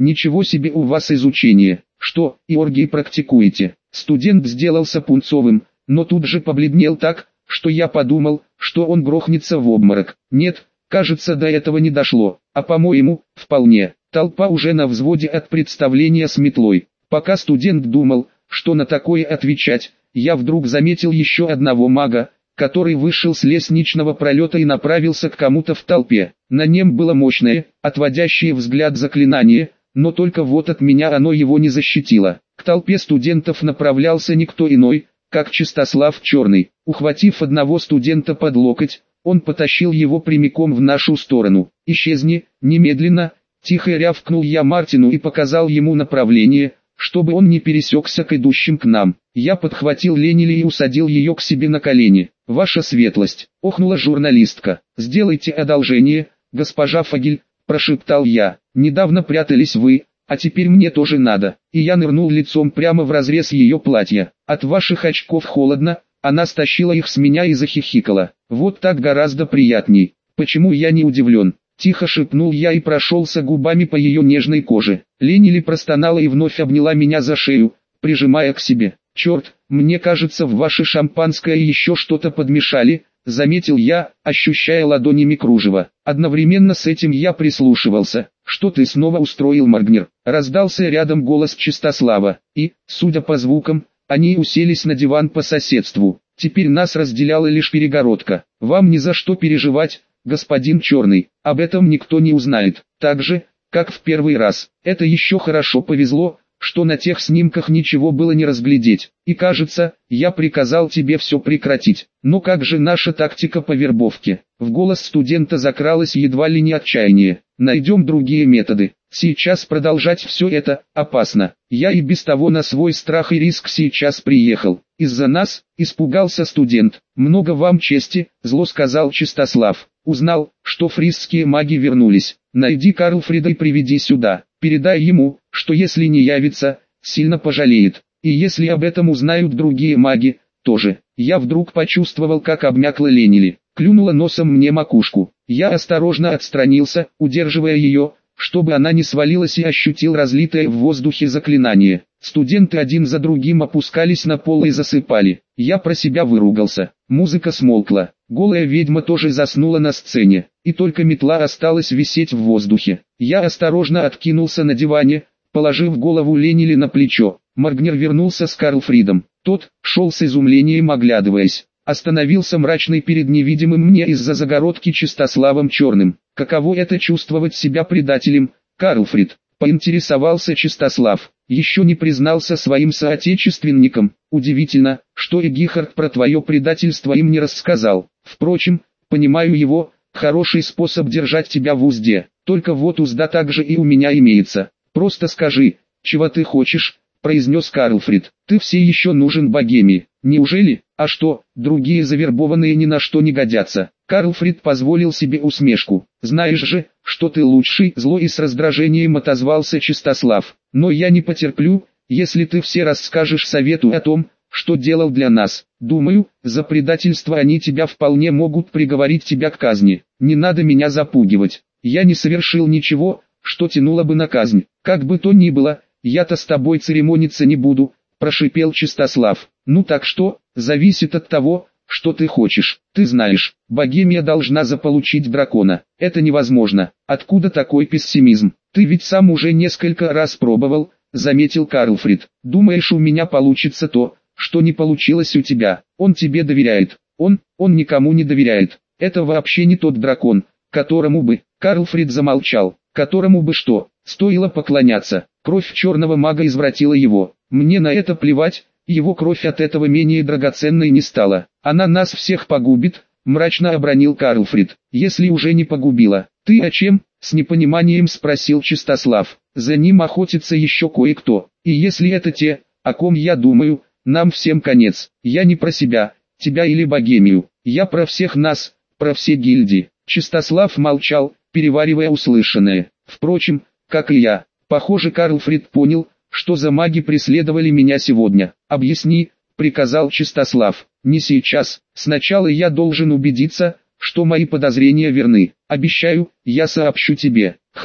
Ничего себе у вас изучение. Что, и оргии практикуете? Студент сделался пунцовым, но тут же побледнел так, что я подумал, что он грохнется в обморок. Нет, кажется, до этого не дошло, а по-моему, вполне. Толпа уже на взводе от представления с метлой. Пока студент думал, что на такое отвечать, я вдруг заметил еще одного мага, который вышел с лестничного пролета и направился к кому-то в толпе. На нем было мощное, отводящее взгляд заклинание, но только вот от меня оно его не защитило. К толпе студентов направлялся никто иной, как Чистослав Черный. Ухватив одного студента под локоть, он потащил его прямиком в нашу сторону. «Исчезни, немедленно!» Тихо рявкнул я Мартину и показал ему направление, чтобы он не пересекся к идущим к нам. Я подхватил Ленили и усадил ее к себе на колени. «Ваша светлость!» — охнула журналистка. «Сделайте одолжение, госпожа Фагель!» — прошептал я. «Недавно прятались вы, а теперь мне тоже надо». И я нырнул лицом прямо в разрез ее платья. «От ваших очков холодно», она стащила их с меня и захихикала. «Вот так гораздо приятней. Почему я не удивлен?» Тихо шепнул я и прошелся губами по ее нежной коже. Ленили простонала и вновь обняла меня за шею, прижимая к себе. «Черт, мне кажется, в ваше шампанское еще что-то подмешали», заметил я, ощущая ладонями кружево. Одновременно с этим я прислушивался. «Что ты снова устроил, Маргнер?» Раздался рядом голос Чистослава, и, судя по звукам, они уселись на диван по соседству. Теперь нас разделяла лишь перегородка. «Вам ни за что переживать, господин Черный, об этом никто не узнает, так же, как в первый раз. Это еще хорошо повезло, что на тех снимках ничего было не разглядеть, и кажется, я приказал тебе все прекратить. Но как же наша тактика по вербовке?» В голос студента закралось едва ли не отчаяние. «Найдем другие методы. Сейчас продолжать все это опасно. Я и без того на свой страх и риск сейчас приехал. Из-за нас испугался студент. Много вам чести», зло сказал Чистослав. «Узнал, что фрисские маги вернулись. Найди Карлфрида и приведи сюда. Передай ему, что если не явится, сильно пожалеет. И если об этом узнают другие маги, тоже». Я вдруг почувствовал, как обмякла Ленили. Клюнула носом мне макушку. Я осторожно отстранился, удерживая ее, чтобы она не свалилась, и ощутил разлитое в воздухе заклинание. Студенты один за другим опускались на пол и засыпали. Я про себя выругался. Музыка смолкла. Голая ведьма тоже заснула на сцене, и только метла осталась висеть в воздухе. Я осторожно откинулся на диване, положив голову Ленили на плечо. Маргнер вернулся с Карлфридом. Тот шел с изумлением, оглядываясь. Остановился мрачный перед невидимым мне из-за загородки Чистославом Черным. «Каково это чувствовать себя предателем, Карлфрид?» — поинтересовался Чистослав. «Еще не признался своим соотечественникам. Удивительно, что и Гихард про твое предательство им не рассказал. Впрочем, понимаю его, хороший способ держать тебя в узде. Только вот узда также и у меня имеется. Просто скажи, чего ты хочешь?» — произнес Карлфрид. «Ты все еще нужен богемии. Неужели? А что, другие завербованные ни на что не годятся?» Карлфрид позволил себе усмешку. «Знаешь же, что ты лучший», — зло и с раздражением отозвался Чистослав. «Но я не потерплю, если ты все расскажешь совету о том, что делал для нас. Думаю, за предательство они тебя вполне могут приговорить тебя к казни. Не надо меня запугивать. Я не совершил ничего, что тянуло бы на казнь. Как бы то ни было, я-то с тобой церемониться не буду», — прошипел Чистослав. «Ну так что, зависит от того, что ты хочешь. Ты знаешь, богемия должна заполучить дракона. Это невозможно. Откуда такой пессимизм? Ты ведь сам уже несколько раз пробовал», — заметил Карлфрид. «Думаешь, у меня получится то, что не получилось у тебя? Он тебе доверяет. Он никому не доверяет. Это вообще не тот дракон, которому бы...» Карлфрид замолчал. «Которому бы что? Стоило поклоняться. Кровь черного мага извратила его. Мне на это плевать, его кровь от этого менее драгоценной не стала. Она нас всех погубит», — мрачно обронил Карлфрид. «Если уже не погубила. Ты о чем?» — с непониманием спросил Чистослав. «За ним охотится еще кое-кто. И если это те, о ком я думаю, нам всем конец. Я не про себя, тебя или богемию. Я про всех нас, про все гильдии». Чистослав молчал, переваривая услышанное. Впрочем, как и я. Похоже, Карлфрид понял, что за маги преследовали меня сегодня. «Объясни», — приказал Чистослав. «Не сейчас. Сначала я должен убедиться, что мои подозрения верны. Обещаю, я сообщу тебе».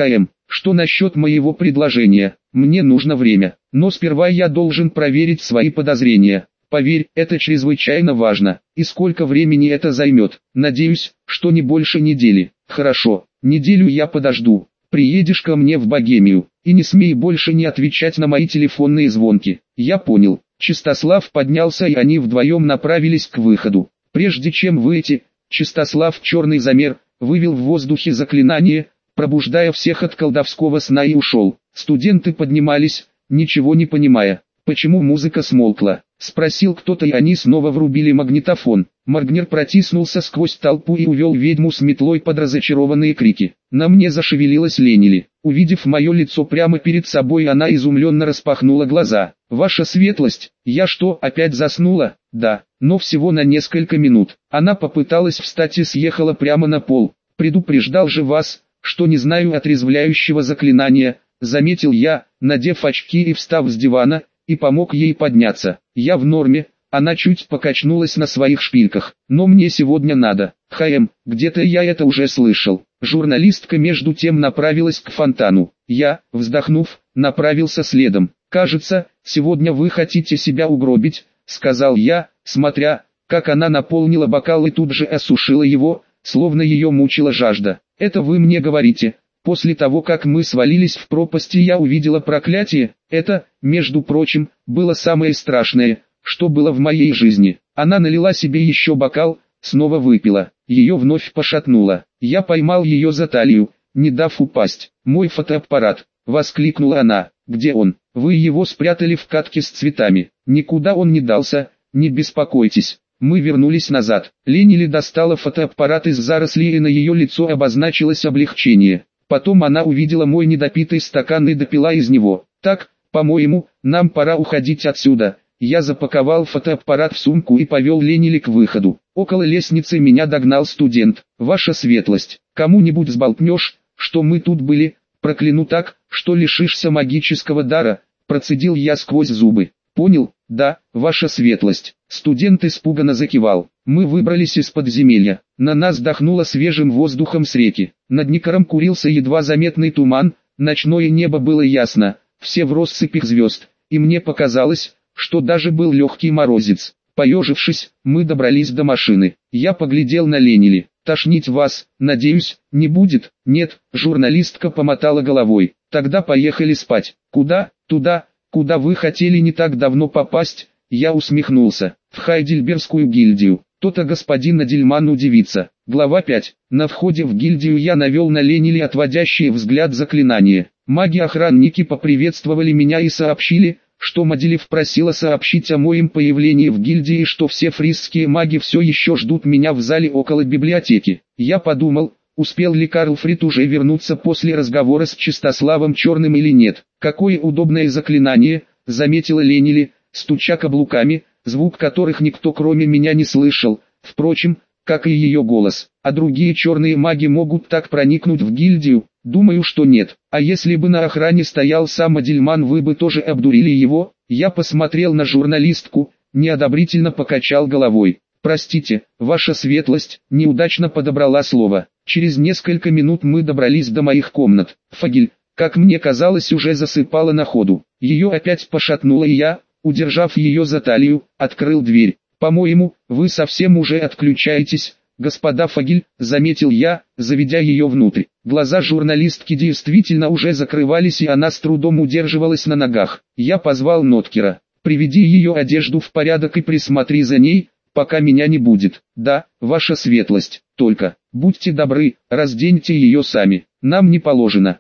Что насчет моего предложения? Мне нужно время, но сперва я должен проверить свои подозрения. Поверь, это чрезвычайно важно. И сколько времени это займет? Надеюсь, что не больше недели. Хорошо, неделю я подожду. Приедешь ко мне в Богемию, и не смей больше не отвечать на мои телефонные звонки. Я понял. Чистослав поднялся, и они вдвоем направились к выходу. Прежде чем выйти, Чистослав черный замер, вывел в воздухе заклинание, пробуждая всех от колдовского сна, и ушел. Студенты поднимались, ничего не понимая. «Почему музыка смолкла?» — спросил кто-то, и они снова врубили магнитофон. Маргнер протиснулся сквозь толпу и увел ведьму с метлой под разочарованные крики. На мне зашевелилась Ленили. Увидев мое лицо прямо перед собой, она изумленно распахнула глаза. «Ваша светлость, я что, опять заснула?» «Да, но всего на несколько минут». Она попыталась встать и съехала прямо на пол. «Предупреждал же вас, что не знаю отрезвляющего заклинания», — заметил я, надев очки и встав с дивана, и помог ей подняться. «Я в норме». Она чуть покачнулась на своих шпильках. «Но мне сегодня надо». Где-то я это уже слышал. Журналистка между тем направилась к фонтану. Я, вздохнув, направился следом. «Кажется, сегодня вы хотите себя угробить», — сказал я, смотря, как она наполнила бокал и тут же осушила его, словно ее мучила жажда. «Это вы мне говорите?» После того, как мы свалились в пропасть и я увидела проклятие, это, между прочим, было самое страшное, что было в моей жизни. Она налила себе еще бокал, снова выпила, ее вновь пошатнуло. Я поймал ее за талию, не дав упасть. «Мой фотоаппарат!» — воскликнула она. «Где он?» «Вы его спрятали в катке с цветами. Никуда он не дался, не беспокойтесь». Мы вернулись назад. Ленили достала фотоаппарат из зарослей, и на ее лицо обозначилось облегчение. Потом она увидела мой недопитый стакан и допила из него. «Так, по-моему, нам пора уходить отсюда». Я запаковал фотоаппарат в сумку и повел Ленили к выходу. Около лестницы меня догнал студент. «Ваша светлость, кому-нибудь сболтнешь, что мы тут были? Прокляну так, что лишишься магического дара», — процедил я сквозь зубы. «Понял, да, ваша светлость». Студент испуганно закивал. Мы выбрались из подземелья. На нас дохнуло свежим воздухом с реки. Над Никаром курился едва заметный туман, ночное небо было ясно, все в россыпях звезд, и мне показалось, что даже был легкий морозец. Поежившись, мы добрались до машины. Я поглядел на Ленили. «Тошнить вас, надеюсь, не будет?» «Нет», — журналистка помотала головой. «Тогда поехали спать». «Куда?» «Туда, куда вы хотели не так давно попасть?» Я усмехнулся. «В Хайдельбергскую гильдию». То-то господин Адельман удивится. Глава 5. На входе в гильдию я навел на Ленили отводящий взгляд заклинание. Маги-охранники поприветствовали меня и сообщили, что Маделев просила сообщить о моем появлении в гильдии и что все фрисские маги все еще ждут меня в зале около библиотеки. Я подумал, успел ли Карлфрид уже вернуться после разговора с Чистославом Черным или нет. «Какое удобное заклинание», — заметила Ленили, стуча каблуками, звук которых никто кроме меня не слышал, впрочем, как и ее голос. «А другие черные маги могут так проникнуть в гильдию?» «Думаю, что нет. А если бы на охране стоял сам Адельман, вы бы тоже обдурили его?» Я посмотрел на журналистку, неодобрительно покачал головой. «Простите, ваша светлость», неудачно подобрала слово. Через несколько минут мы добрались до моих комнат. Фагель, как мне казалось, уже засыпала на ходу. Ее опять пошатнуло, и я, удержав ее за талию, открыл дверь. «По-моему, вы совсем уже отключаетесь, господа Фагель», заметил я, заведя ее внутрь. Глаза журналистки действительно уже закрывались, и она с трудом удерживалась на ногах. Я позвал Ноткера. «Приведи ее одежду в порядок и присмотри за ней, пока меня не будет». «Да, ваша светлость, только, будьте добры, разденьте ее сами, нам не положено».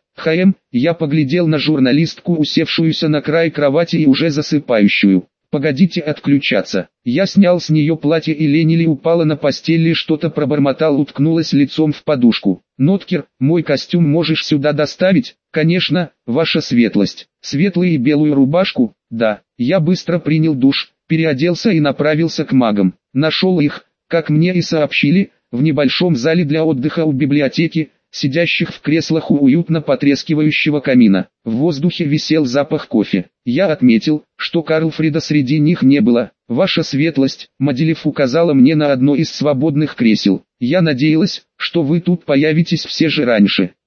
Я поглядел на журналистку, усевшуюся на край кровати и уже засыпающую. «Погодите отключаться». Я снял с нее платье, и Ленили упала на постель и что-то пробормотал, уткнулась лицом в подушку. «Ноткер, мой костюм можешь сюда доставить?» «Конечно, ваша светлость». «Светлую и белую рубашку?» «Да». Я быстро принял душ, переоделся и направился к магам. Нашел их, как мне и сообщили, в небольшом зале для отдыха у библиотеки, сидящих в креслах у уютно потрескивающего камина. В воздухе висел запах кофе. Я отметил, что Карлфрида среди них не было. «Ваша светлость», Маделев указала мне на одно из свободных кресел. «Я надеялась, что вы тут появитесь все же раньше».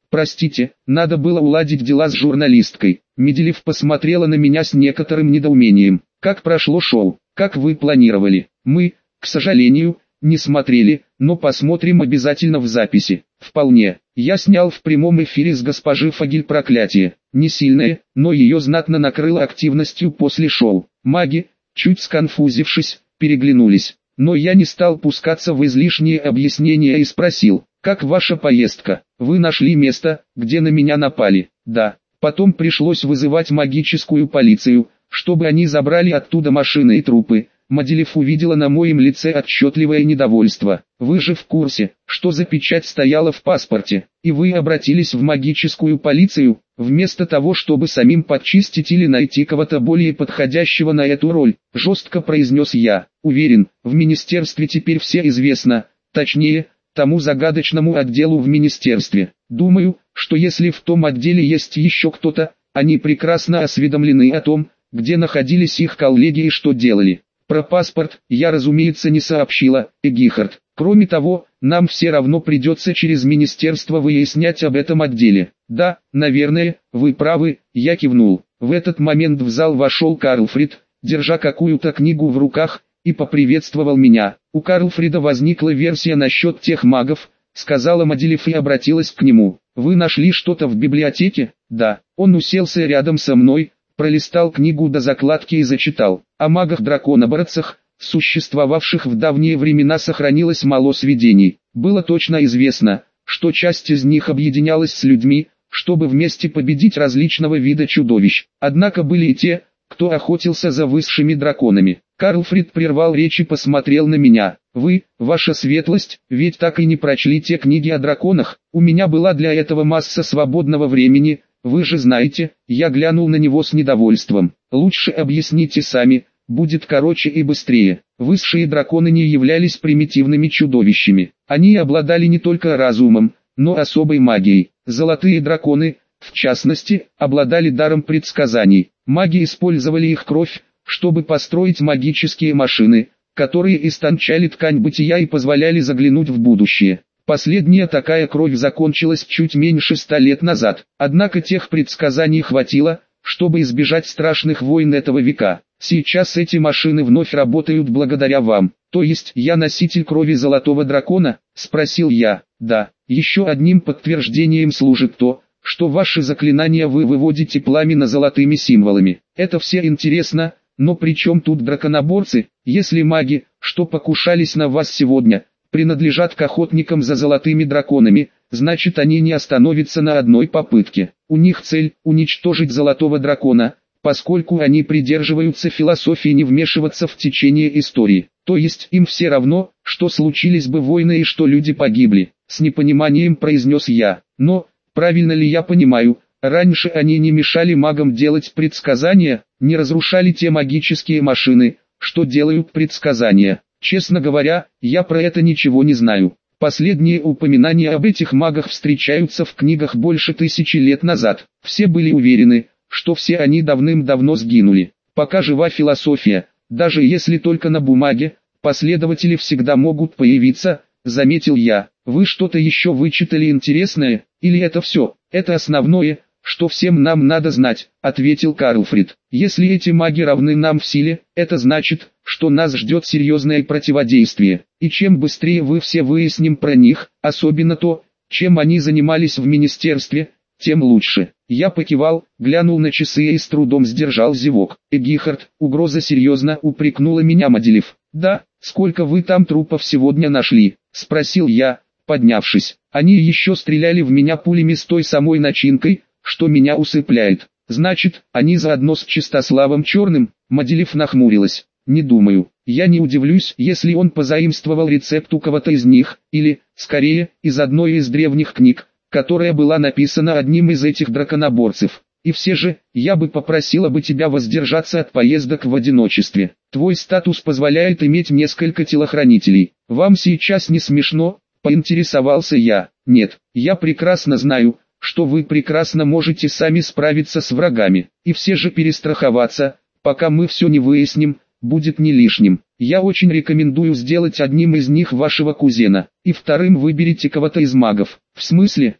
Простите, надо было уладить дела с журналисткой. Меделев посмотрела на меня с некоторым недоумением. Как прошло шоу? Как вы планировали? Мы, к сожалению, не смотрели, но посмотрим обязательно в записи. Вполне. Я снял в прямом эфире с госпожи Фогель проклятие. Не сильное, но ее знатно накрыло активностью после шоу. Маги, чуть сконфузившись, переглянулись. Но я не стал пускаться в излишние объяснения и спросил: «Как ваша поездка? Вы нашли место, где на меня напали?» «Да». Потом пришлось вызывать магическую полицию, чтобы они забрали оттуда машины и трупы. Меделев увидела на моем лице отчетливое недовольство. «Вы же в курсе, что за печать стояла в паспорте, и вы обратились в магическую полицию, вместо того, чтобы самим подчистить или найти кого-то более подходящего на эту роль», — жестко произнес я. «Уверен, в министерстве теперь все известно, точнее, тому загадочному отделу в министерстве. Думаю, что если в том отделе есть еще кто-то, они прекрасно осведомлены о том, где находились их коллеги и что делали». Про паспорт я, разумеется, не сообщила, Эгихард. Кроме того, нам все равно придется через министерство выяснять об этом отделе. Да, наверное, вы правы, я кивнул. В этот момент в зал вошел Карлфрид, держа какую-то книгу в руках, и поприветствовал меня. У Карлфрида возникла версия насчет тех магов, сказала Меделев и обратилась к нему. Вы нашли что-то в библиотеке? Да. Он уселся рядом со мной, пролистал книгу до закладки и зачитал. О магах-драконоборцах, существовавших в давние времена, сохранилось мало сведений. Было точно известно, что часть из них объединялась с людьми, чтобы вместе победить различного вида чудовищ. Однако были и те, кто охотился за высшими драконами. Карлфрид прервал речь и посмотрел на меня. «Вы, ваша светлость, ведь так и не прочли те книги о драконах? У меня была для этого масса свободного времени. Вы же знаете». Я глянул на него с недовольством. «Лучше объясните сами, будет короче и быстрее». Высшие драконы не являлись примитивными чудовищами. Они обладали не только разумом, но особой магией. Золотые драконы, в частности, обладали даром предсказаний. Маги использовали их кровь, чтобы построить магические машины, которые истончали ткань бытия и позволяли заглянуть в будущее. Последняя такая кровь закончилась чуть меньше 100 лет назад, однако тех предсказаний хватило, чтобы избежать страшных войн этого века. Сейчас эти машины вновь работают благодаря вам. То есть я носитель крови золотого дракона? Спросил я. Да, еще одним подтверждением служит то, что ваши заклинания вы выводите пламенно золотыми символами. Это все интересно, но при чем тут драконоборцы, если маги, что покушались на вас сегодня, принадлежат к охотникам за золотыми драконами, значит они не остановятся на одной попытке. У них цель – уничтожить золотого дракона, поскольку они придерживаются философии не вмешиваться в течение истории. То есть им все равно, что случились бы войны и что люди погибли. С непониманием произнес я. Но, правильно ли я понимаю, раньше они не мешали магам делать предсказания, не разрушали те магические машины, что делают предсказания? Честно говоря, я про это ничего не знаю. Последние упоминания об этих магах встречаются в книгах больше 1000 лет назад. Все были уверены, что все они давным-давно сгинули. Пока жива философия, даже если только на бумаге, последователи всегда могут появиться, заметил я. Вы что-то еще вычитали интересное, или это все? Это основное, что всем нам надо знать, ответил Карлфрид. Если эти маги равны нам в силе, это значит, что нас ждет серьезное противодействие. И чем быстрее вы все выясним про них, особенно то, чем они занимались в министерстве, тем лучше. Я покивал, глянул на часы и с трудом сдержал зевок. Эгихард, угроза серьезно упрекнула меня Меделев. Да, сколько вы там трупов сегодня нашли? Спросил я, поднявшись. Они еще стреляли в меня пулями с той самой начинкой, что меня усыпляет. Значит, они заодно с Чистославом Черным? Меделев нахмурилась. Не думаю. Я не удивлюсь, если он позаимствовал рецепт у кого-то из них, или, скорее, из одной из древних книг, которая была написана одним из этих драконоборцев. И все же, я бы попросила бы тебя воздержаться от поездок в одиночестве. Твой статус позволяет иметь несколько телохранителей. Вам сейчас не смешно? Поинтересовался я. Нет, я прекрасно знаю, что вы прекрасно можете сами справиться с врагами. И все же перестраховаться, пока мы все не выясним, будет не лишним. Я очень рекомендую сделать одним из них вашего кузена, и вторым выберите кого-то из магов. В смысле?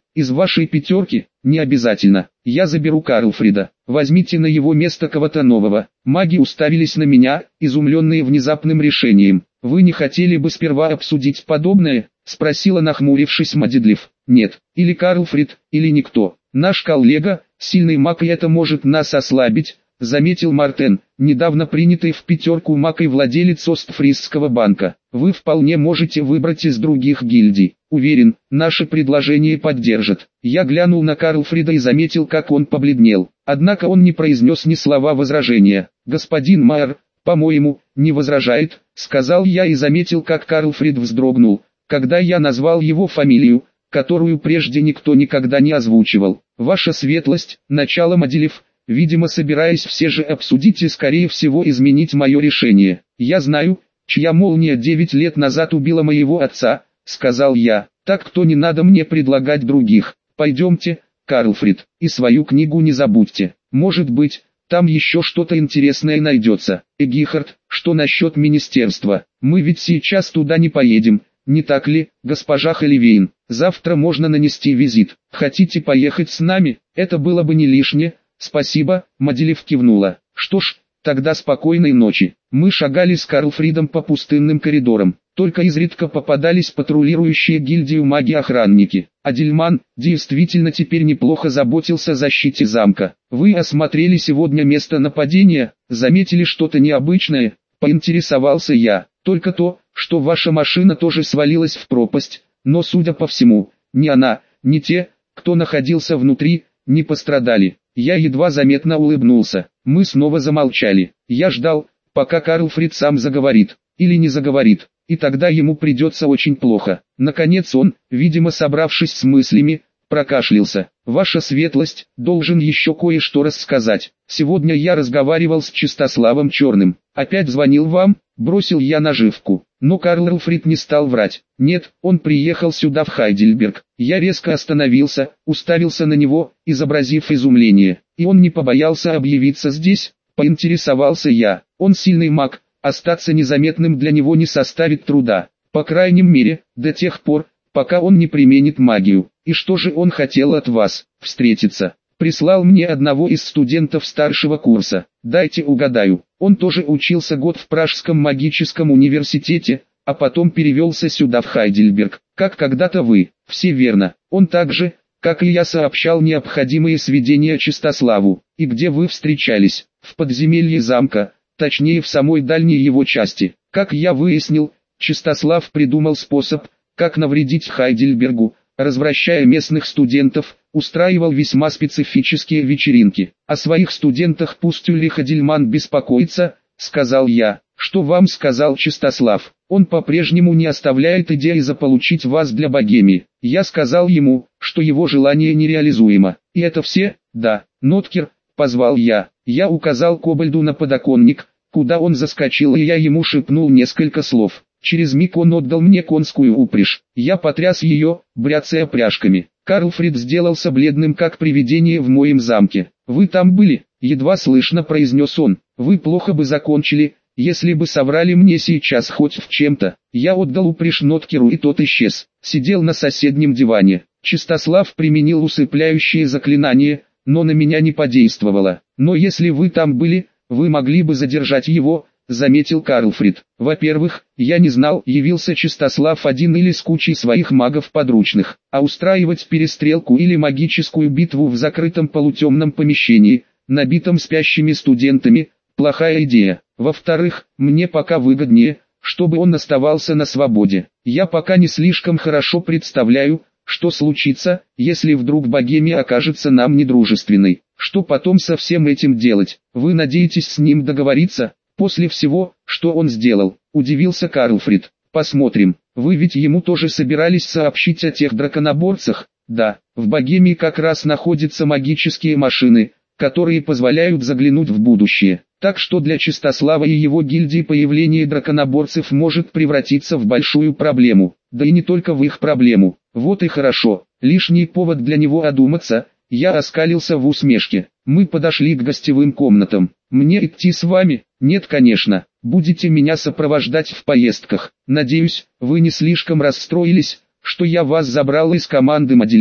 Из вашей пятерки? Не обязательно. Я заберу Карлфрида. Возьмите на его место кого-то нового. Маги уставились на меня, изумленные внезапным решением. Вы не хотели бы сперва обсудить подобное? Спросила, нахмурившись, Мадидлев. Нет, или Карлфрид, или никто. Наш коллега, сильный маг, и это может нас ослабить, заметил Мартен, недавно принятый в пятерку маг и владелец Остфрисского банка. Вы вполне можете выбрать из других гильдий. Уверен, наше предложение поддержат. Я глянул на Карлфрида и заметил, как он побледнел. Однако он не произнес ни слова возражения. Господин Майер, по-моему, не возражает, сказал я и заметил, как Карлфрид вздрогнул, когда я назвал его фамилию, которую прежде никто никогда не озвучивал. Ваша светлость, начало Мадилев, видимо собираясь все же обсудить и скорее всего изменить мое решение. Я знаю, чья молния 9 лет назад убила моего отца, сказал я. Так кто не надо мне предлагать других. Пойдемте, Карлфрид, и свою книгу не забудьте. Может быть, там еще что-то интересное найдется. Эгихард, что насчет министерства? Мы ведь сейчас туда не поедем, не так ли, госпожа Холивейн? Завтра можно нанести визит. Хотите поехать с нами? Это было бы не лишнее. Спасибо, Мадилев кивнула. Что ж, тогда спокойной ночи. Мы шагали с Карлфридом по пустынным коридорам. Только изредка попадались патрулирующие гильдию маги-охранники. Адельман действительно теперь неплохо заботился о защите замка. Вы осмотрели сегодня место нападения, заметили что-то необычное? Поинтересовался я. Только то, что ваша машина тоже свалилась в пропасть, но судя по всему, ни она, ни те, кто находился внутри, не пострадали. Я едва заметно улыбнулся. Мы снова замолчали. Я ждал, пока Карлфрид сам заговорит, или не заговорит, и тогда ему придется очень плохо. Наконец он, видимо собравшись с мыслями, прокашлялся. Ваша светлость, должен еще кое-что рассказать. Сегодня я разговаривал с Чистославом Черным. Опять звонил вам? Бросил я наживку. Но Карлфрид не стал врать. Нет, он приехал сюда в Хайдельберг. Я резко остановился, уставился на него, изобразив изумление. И он не побоялся объявиться здесь? Поинтересовался я. Он сильный маг, остаться незаметным для него не составит труда. По крайней мере, до тех пор, пока он не применит магию. И что же он хотел от вас? Встретиться. Прислал мне одного из студентов старшего курса. Дайте угадаю. Он тоже учился год в Пражском магическом университете, а потом перевелся сюда в Хайдельберг, как когда-то вы. Все верно. Он также, как и я, сообщал необходимые сведения Чистославу. И где вы встречались? В подземелье замка, точнее в самой дальней его части. Как я выяснил, Чистослав придумал способ, как навредить Хайдельбергу, развращая местных студентов, устраивал весьма специфические вечеринки. О своих студентах пусть Ульрих Адельман беспокоится, сказал я. Что вам сказал Чистослав? Он по-прежнему не оставляет идеи заполучить вас для богемии. Я сказал ему, что его желание нереализуемо. И это все? Да. Ноткер, позвал я. Я указал Кобальду на подоконник, куда он заскочил, и я ему шепнул несколько слов. Через миг он отдал мне конскую упряжь. Я потряс ее, бряцая пряжками. Карлфрид сделался бледным, как привидение в моем замке. «Вы там были?» — едва слышно произнес он. «Вы плохо бы закончили, если бы соврали мне сейчас хоть в чем-то». Я отдал упряжь Ноткеру, и тот исчез. Сидел на соседнем диване. Чистослав применил усыпляющее заклинание, но на меня не подействовало. «Но если вы там были, вы могли бы задержать его», — заметил Карлфрид. «Во-первых, я не знал, явился Чистослав один или с кучей своих магов подручных, а устраивать перестрелку или магическую битву в закрытом полутемном помещении, набитом спящими студентами, плохая идея. Во-вторых, мне пока выгоднее, чтобы он оставался на свободе. Я пока не слишком хорошо представляю, что случится, если вдруг богемия окажется нам недружественной. Что потом со всем этим делать? Вы надеетесь с ним договориться?» «После всего, что он сделал», — удивился Карлфрид. «Посмотрим. Вы ведь ему тоже собирались сообщить о тех драконоборцах?» «Да, в богемии как раз находятся магические машины, которые позволяют заглянуть в будущее. Так что для Чистослава и его гильдии появление драконоборцев может превратиться в большую проблему. Да и не только в их проблему. Вот и хорошо. Лишний повод для него одуматься». Я оскалился в усмешке. Мы подошли к гостевым комнатам. «Мне идти с вами?» «Нет, конечно. Будете меня сопровождать в поездках. Надеюсь, вы не слишком расстроились, что я вас забрал из команды Мадилев».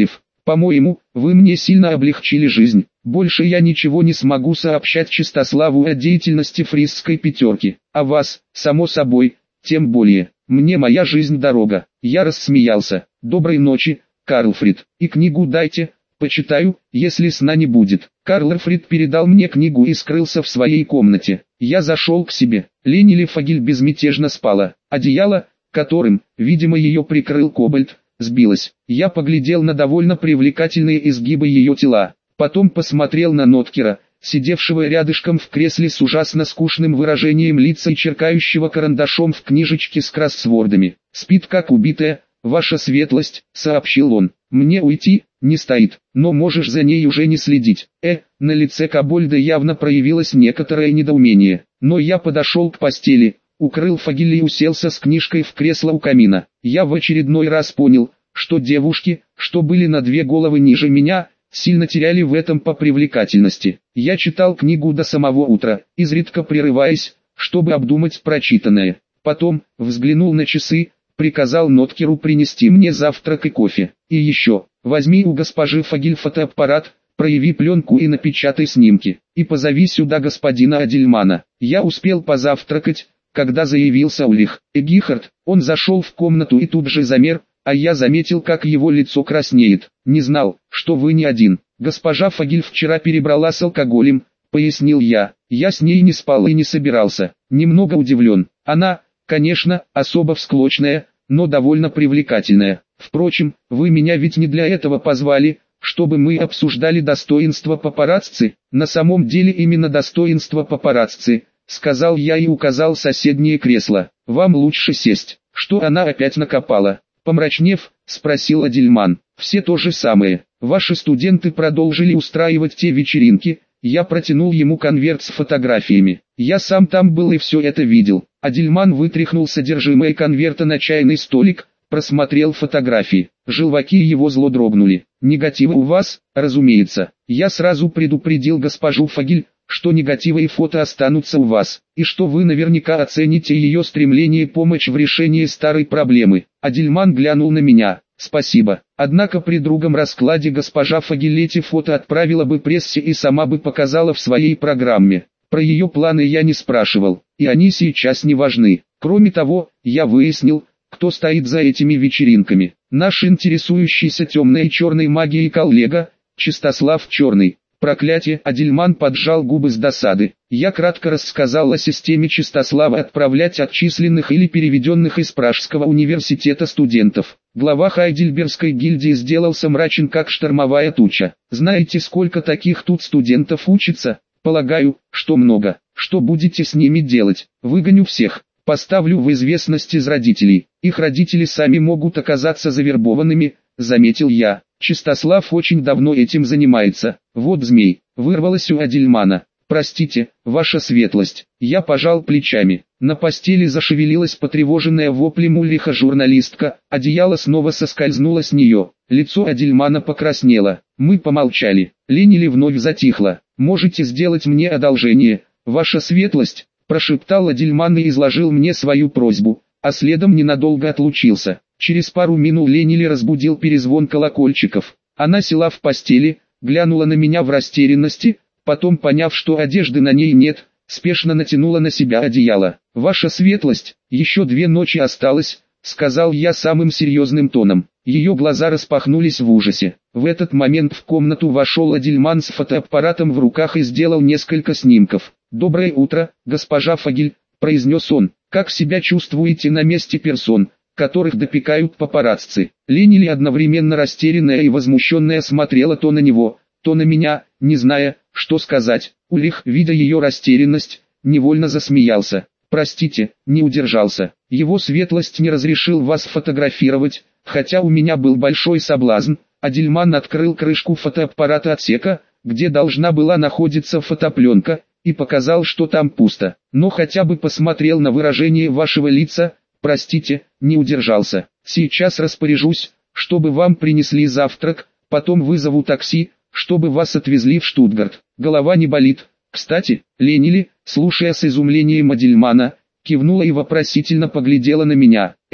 По-моему, вы мне сильно облегчили жизнь. Больше я ничего не смогу сообщать Чистославу о деятельности фрисской пятерки. А вас, само собой, тем более. Мне моя жизнь дорога. Я рассмеялся. Доброй ночи, Карлфрид. И книгу дайте, почитаю, если сна не будет. Карлфрид передал мне книгу и скрылся в своей комнате. Я зашел к себе. Ленили Фагель безмятежно спала. Одеяло, которым, видимо, ее прикрыл кобальт, сбилось. Я поглядел на довольно привлекательные изгибы ее тела. Потом посмотрел на Ноткера, сидевшего рядышком в кресле с ужасно скучным выражением лица и черкающего карандашом в книжечке с кроссвордами. «Спит как убитая, ваша светлость», — сообщил он. «Мне уйти, не стоит, но можешь за ней уже не следить». На лице Кобольда явно проявилось некоторое недоумение. Но я подошел к постели, укрыл Фагель и уселся с книжкой в кресло у камина. Я в очередной раз понял, что девушки, что были на 2 головы ниже меня, сильно теряли в этом по привлекательности. Я читал книгу до самого утра, изредка прерываясь, чтобы обдумать прочитанное. Потом, взглянул на часы, приказал Ноткеру принести мне завтрак и кофе. И еще, возьми у госпожи Фагель фотоаппарат, прояви пленку и напечатай снимки. И позови сюда господина Адельмана. Я успел позавтракать, когда заявился Ульрих Эгихард. Он зашел в комнату и тут же замер, а я заметил, как его лицо краснеет. «Не знал, что вы не один. Госпожа Фагель вчера перебрала с алкоголем», — пояснил я. «Я с ней не спал и не собирался». Немного удивлен. Она, конечно, особо всклочная, но довольно привлекательная. Впрочем, вы меня ведь не для этого позвали, чтобы мы обсуждали достоинства папарацци. На самом деле именно достоинства папарацци, сказал я и указал соседнее кресло. Вам лучше сесть. Что она опять накопала? Помрачнев, спросил Адельман. Все то же самое. Ваши студенты продолжили устраивать те вечеринки. Я протянул ему конверт с фотографиями. Я сам там был и все это видел. Адельман вытряхнул содержимое конверта на чайный столик, просмотрел фотографии. Желваки его зло дрогнули. Негативы у вас, разумеется. Я сразу предупредил госпожу Фагель, что негативы и фото останутся у вас, и что вы наверняка оцените ее стремление помочь в решении старой проблемы. Адельман глянул на меня. Спасибо. Однако при другом раскладе госпожа Фагель эти фото отправила бы прессе и сама бы показала в своей программе. Про ее планы я не спрашивал, и они сейчас не важны. Кроме того, я выяснил, кто стоит за этими вечеринками. Наш интересующийся темной и черной магией коллега, Чистослав Черный. Проклятие, Адельман поджал губы с досады. Я кратко рассказал о системе Чистослава отправлять отчисленных или переведенных из Пражского университета студентов. Глава Хайдельбергской гильдии сделался мрачен как штормовая туча. Знаете, сколько таких тут студентов учится? Полагаю, что много. Что будете с ними делать? Выгоню всех. Поставлю в известность из родителей. Их родители сами могут оказаться завербованными, заметил я. Чистослав очень давно этим занимается. Вот змей, вырвалось у Адельмана. Простите, ваша светлость. Я пожал плечами. На постели зашевелилась потревоженная воплем Ульриха журналистка. Одеяло снова соскользнуло с нее. Лицо Адельмана покраснело. Мы помолчали. Ленили вновь затихла. Можете сделать мне одолжение, ваша светлость? Прошептал Адельман и изложил мне свою просьбу, а следом ненадолго отлучился. Через пару минут Ленили разбудил перезвон колокольчиков. Она села в постели, глянула на меня в растерянности, потом, поняв, что одежды на ней нет, спешно натянула на себя одеяло. «Ваша светлость, еще 2 ночи осталось», — сказал я самым серьезным тоном. Ее глаза распахнулись в ужасе. В этот момент в комнату вошел Адельман с фотоаппаратом в руках и сделал несколько снимков. «Доброе утро, госпожа Фагель», — произнес он. «Как себя чувствуете на месте персон, которых допекают папарацци?» Ленили одновременно растерянная и возмущенная смотрела то на него, то на меня, не зная, что сказать. Ульрих, видя ее растерянность, невольно засмеялся. «Простите, не удержался. Его светлость не разрешил вас фотографировать, хотя у меня был большой соблазн». Адельман открыл крышку фотоаппарата отсека, где должна была находиться фотопленка, и показал, что там пусто. «Но хотя бы посмотрел на выражение вашего лица. Простите, не удержался. Сейчас распоряжусь, чтобы вам принесли завтрак, потом вызову такси, чтобы вас отвезли в Штутгарт. Голова не болит. Кстати». Ленили, слушая с изумлением Адельмана, кивнула и вопросительно поглядела на меня. «Эй,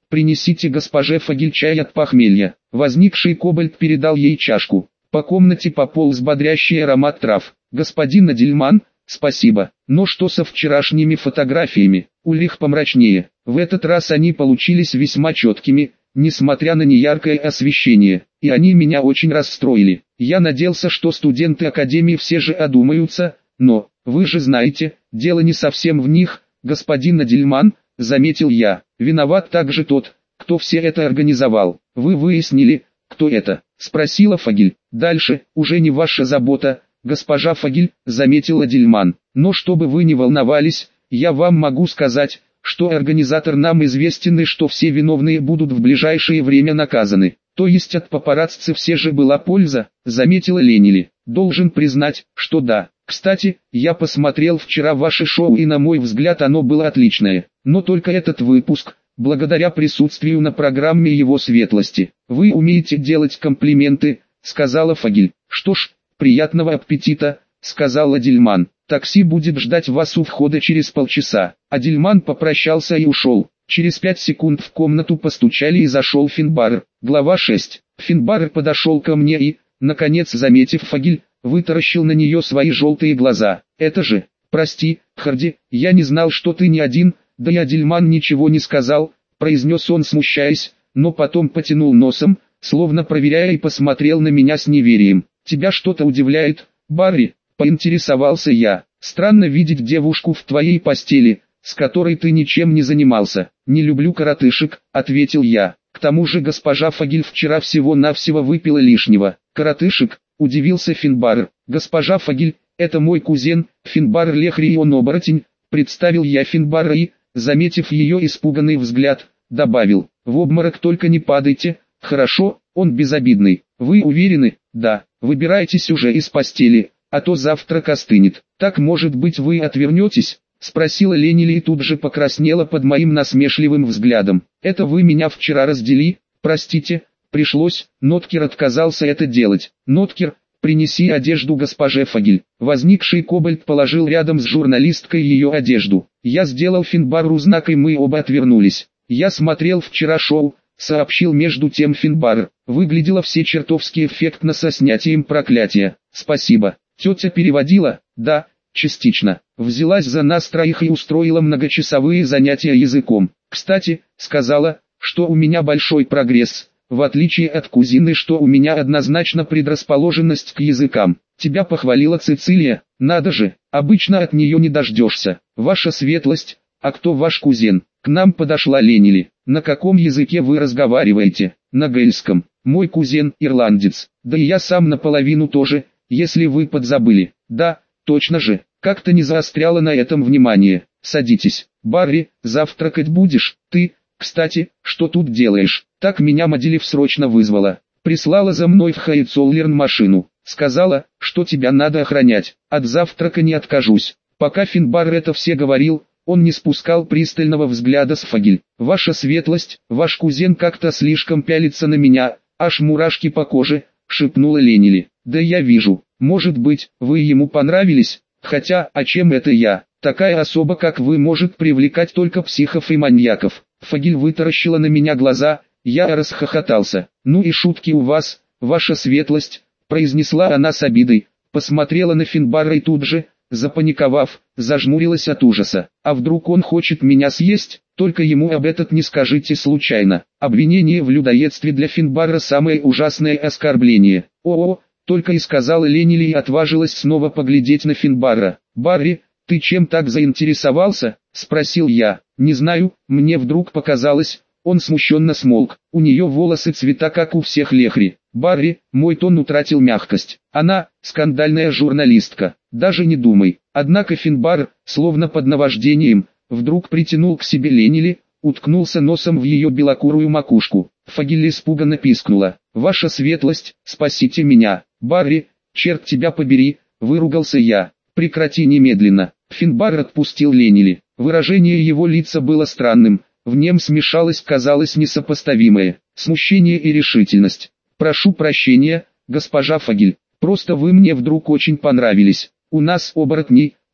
принесите госпоже Фагель чай от похмелья. Возникший Кобальт передал ей чашку. По комнате пополз бодрящий аромат трав. Господин Адельман, спасибо. Но что со вчерашними фотографиями? Ульрих помрачнее. В этот раз они получились весьма четкими, несмотря на неяркое освещение, и они меня очень расстроили. Я надеялся, что студенты Академии все же одумаются, но, вы же знаете, дело не совсем в них, господин Адельман, заметил я. Виноват также тот, кто все это организовал. Вы выяснили, кто это? Спросила Фагель. Дальше, уже не ваша забота, госпожа Фагель, заметил Адельман. Но чтобы вы не волновались, я вам могу сказать, что организатор нам известен и что все виновные будут в ближайшее время наказаны. То есть от папарацци все же была польза, заметила Ленили. Должен признать, что да. Кстати, я посмотрел вчера ваше шоу и на мой взгляд оно было отличное. Но только этот выпуск, благодаря присутствию на программе его светлости. Вы умеете делать комплименты, сказала Фагель. Что ж, приятного аппетита, сказал Адельман. Такси будет ждать вас у входа через полчаса. Адельман попрощался и ушел. Через 5 секунд в комнату постучали и зашел Финбарр. Глава 6. Финбарр подошел ко мне и, наконец заметив Фагель, вытаращил на нее свои желтые глаза. Это же, прости, Харди, я не знал, что ты не один, да и Адельман ничего не сказал, произнес он смущаясь, но потом потянул носом, словно проверяя и посмотрел на меня с неверием. Тебя что-то удивляет, Барри? Поинтересовался я. Странно видеть девушку в твоей постели, с которой ты ничем не занимался. Не люблю коротышек, ответил я. К тому же госпожа Фагель вчера всего-навсего выпила лишнего. Коротышек? Удивился Финбарр. Госпожа Фагель, это мой кузен, Финбарр Лехри и он оборотень, представил я Финбарра и, заметив ее испуганный взгляд, добавил. В обморок только не падайте, хорошо, он безобидный. Вы уверены? Да, выбирайтесь уже из постели, а то завтрак остынет. Так может быть вы отвернетесь? Спросила Ленили и тут же покраснела под моим насмешливым взглядом. Это вы меня вчера раздели, простите, пришлось, Ноткер отказался это делать. Ноткер, принеси одежду госпоже Фагель. Возникший Кобальт положил рядом с журналисткой ее одежду. Я сделал Финбарру знак и мы оба отвернулись. Я смотрел вчера шоу, сообщил между тем Финбарр. Выглядело все чертовски эффектно со снятием проклятия. Спасибо. Тетя переводила? Да, частично. Взялась за нас троих и устроила многочасовые занятия языком. Кстати, сказала, что у меня большой прогресс, в отличие от кузины, что у меня однозначно предрасположенность к языкам. Тебя похвалила Цицилия, надо же, обычно от нее не дождешься. Ваша светлость, а кто ваш кузен? К нам подошла Ленили. На каком языке вы разговариваете? На гельском. Мой кузен ирландец, да и я сам наполовину тоже, если вы подзабыли. Да, точно же, как-то не заостряла на этом внимание. Садитесь. Барри, завтракать будешь? Ты, кстати, что тут делаешь? Так меня Маделев срочно вызвала. Прислала за мной в Хайцоллерн машину. Сказала, что тебя надо охранять. От завтрака не откажусь. Пока Финбарр это все говорил, он не спускал пристального взгляда с Фагель. Ваша светлость, ваш кузен как-то слишком пялится на меня, аж мурашки по коже, шепнула Ленили. Да я вижу, может быть, вы ему понравились, хотя, а чем это я? Такая особа, как вы, может привлекать только психов и маньяков. Фагель вытаращила на меня глаза, я расхохотался. Ну и шутки у вас, ваша светлость, произнесла она с обидой, посмотрела на Финбарра и тут же, запаниковав, зажмурилась от ужаса. А вдруг он хочет меня съесть? Только ему об этом не скажите случайно. Обвинение в людоедстве для Финбарра самое ужасное оскорбление. О-о, только и сказала Ленили и отважилась снова поглядеть на Финбарра. Барри, ты чем так заинтересовался? Спросил я. Не знаю, мне вдруг показалось. Он смущенно смолк. У нее волосы цвета как у всех Лехри. Барри, мой тон утратил мягкость. Она, скандальная журналистка. Даже не думай. Однако Финбарр, словно под наваждением, вдруг притянул к себе Ленили, уткнулся носом в ее белокурую макушку. Фагель испуганно пискнула. Ваша светлость, спасите меня. Барри, черт тебя побери, выругался я. Прекрати немедленно. Финбарр отпустил Ленили. Выражение его лица было странным. В нем смешалось, казалось, несопоставимое смущение и решительность. «Прошу прощения, госпожа Фагель, просто вы мне вдруг очень понравились. У нас, оборотней,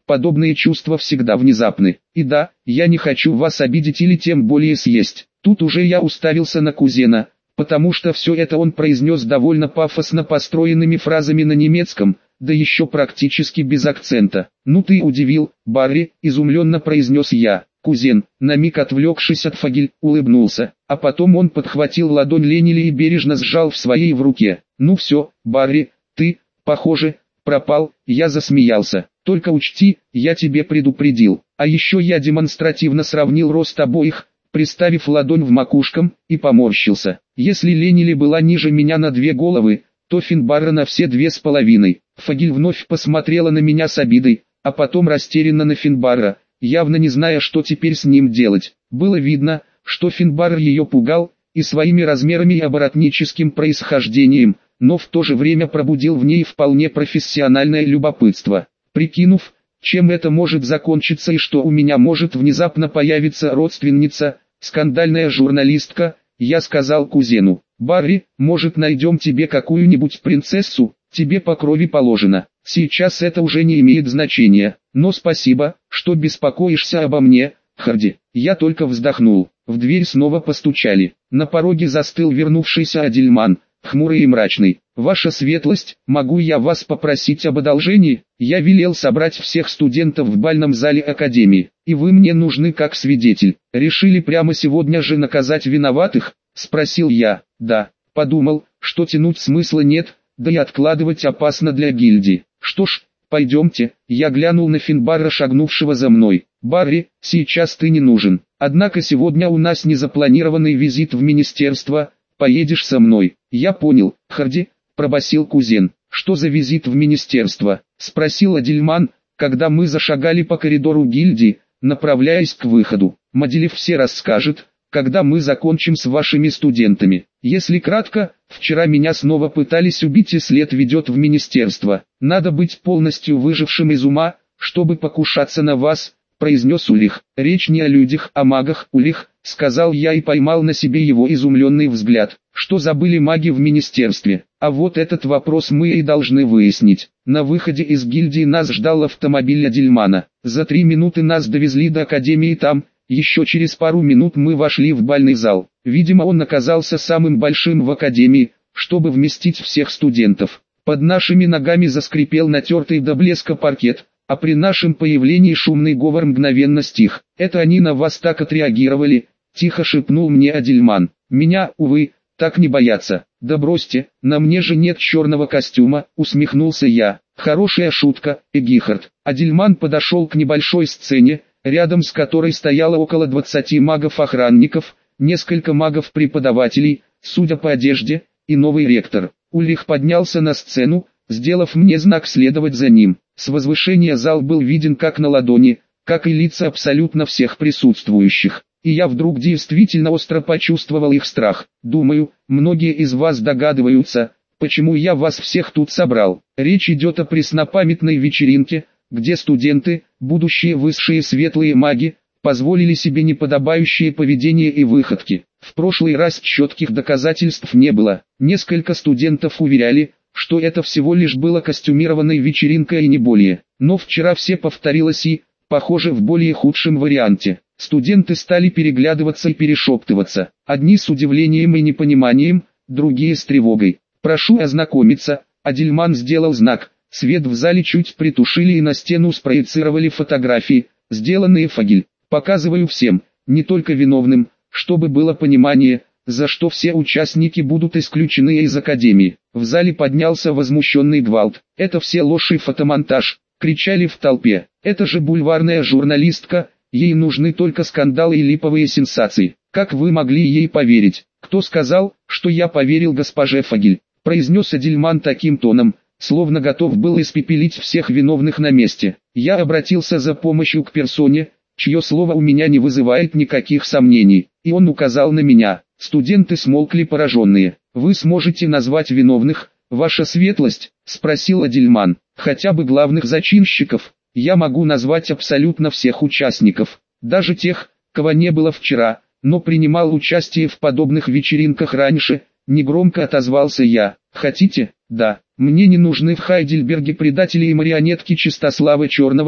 Подобные чувства всегда внезапны. И да, я не хочу вас обидеть или тем более съесть. Тут уже я уставился на кузена, потому что все это он произнес довольно пафосно построенными фразами на немецком, да еще практически без акцента. «Ну ты удивил, Барри», — изумленно произнес я. Кузен, на миг отвлекшись от Фогель, улыбнулся, а потом он подхватил ладонь Ленили и бережно сжал в своей в руке. «Ну все, Барри, ты, похоже, пропал», — я засмеялся. «Только учти, я тебе предупредил». А еще я демонстративно сравнил рост обоих, приставив ладонь в макушкам, и поморщился. Если Ленили была ниже меня на 2 головы, то Финбарра на все 2,5. Фогель вновь посмотрела на меня с обидой, а потом растерянно на Финбарра, явно не зная, что теперь с ним делать. Было видно, что Финбарра ее пугал, и своими размерами и оборотническим происхождением, но в то же время пробудил в ней вполне профессиональное любопытство. Прикинув, чем это может закончиться и что у меня может внезапно появиться родственница, скандальная журналистка, я сказал кузену: «Барри, может, найдем тебе какую-нибудь принцессу, тебе по крови положено. Сейчас это уже не имеет значения, но спасибо, что беспокоишься обо мне, Харди». Я только вздохнул. В дверь снова постучали. На пороге застыл вернувшийся Адильман, хмурый и мрачный. «Ваша светлость, могу я вас попросить об одолжении? Я велел собрать всех студентов в бальном зале Академии, и вы мне нужны как свидетель. Решили прямо сегодня же наказать виноватых?» — спросил я. «Да, подумал, что тянуть смысла нет, да и откладывать опасно для гильдии. Что ж, пойдемте». Я глянул на Финбарра, шагнувшего за мной. «Барри, сейчас ты не нужен. Однако сегодня у нас незапланированный визит в министерство, поедешь со мной». «Я понял, Харди», — пробасил кузен. «Что за визит в министерство?» — спросил Адильман, когда мы зашагали по коридору гильдии, направляясь к выходу. «Маделев все расскажет, когда мы закончим с вашими студентами. Если кратко, вчера меня снова пытались убить и след ведет в министерство. Надо быть полностью выжившим из ума, чтобы покушаться на вас», — произнес Улих. «Речь не о людях, а магах, Улих», — сказал я и поймал на себе его изумленный взгляд. «Что забыли маги в министерстве? А вот этот вопрос мы и должны выяснить». На выходе из гильдии нас ждал автомобиль Адильмана. За 3 минуты нас довезли до Академии, там, еще через пару минут мы вошли в бальный зал. Видимо, он оказался самым большим в Академии, чтобы вместить всех студентов. Под нашими ногами заскрипел натертый до блеска паркет, а при нашем появлении шумный говор мгновенно стих. «Это они на вас так отреагировали», — тихо шепнул мне Адильман. «Меня, увы, так не боятся». «Да бросьте, на мне же нет черного костюма», — усмехнулся я. «Хорошая шутка, Эгихард». Адильман подошел к небольшой сцене, рядом с которой стояло около 20 магов-охранников, несколько магов-преподавателей, судя по одежде, и новый ректор. Ульрих поднялся на сцену, сделав мне знак следовать за ним. С возвышения зал был виден как на ладони, как и лица абсолютно всех присутствующих. И я вдруг действительно остро почувствовал их страх. Думаю, многие из вас догадываются, почему я вас всех тут собрал. Речь идет о преснопамятной вечеринке, где студенты, будущие высшие светлые маги, позволили себе неподобающее поведение и выходки. В прошлый раз четких доказательств не было. Несколько студентов уверяли, что это всего лишь была костюмированная вечеринка и не более. Но вчера все повторилось и, похоже, в более худшем варианте. Студенты стали переглядываться и перешептываться. Одни с удивлением и непониманием, другие с тревогой. «Прошу ознакомиться», — Адильман сделал знак. Свет в зале чуть притушили и на стену спроецировали фотографии, сделанные Фогель. «Показываю всем, не только виновным, чтобы было понимание, за что все участники будут исключены из Академии». В зале поднялся возмущенный гвалт. «Это все ложь и фотомонтаж», — кричали в толпе. «Это же бульварная журналистка, ей нужны только скандалы и липовые сенсации. Как вы могли ей поверить?» «Кто сказал, что я поверил госпоже Фогель?» — произнес Адильман таким тоном, словно готов был испепелить всех виновных на месте. Я обратился за помощью к персоне, чье слово у меня не вызывает никаких сомнений, и он указал на меня. Студенты смолкли пораженные. «Вы сможете назвать виновных, ваша светлость?» — спросил Адильман. «Хотя бы главных зачинщиков. Я могу назвать абсолютно всех участников, даже тех, кого не было вчера, но принимал участие в подобных вечеринках раньше», — негромко отозвался я. «Хотите?» «Да. Мне не нужны в Хайдельберге предатели и марионетки Чистослава Черного»,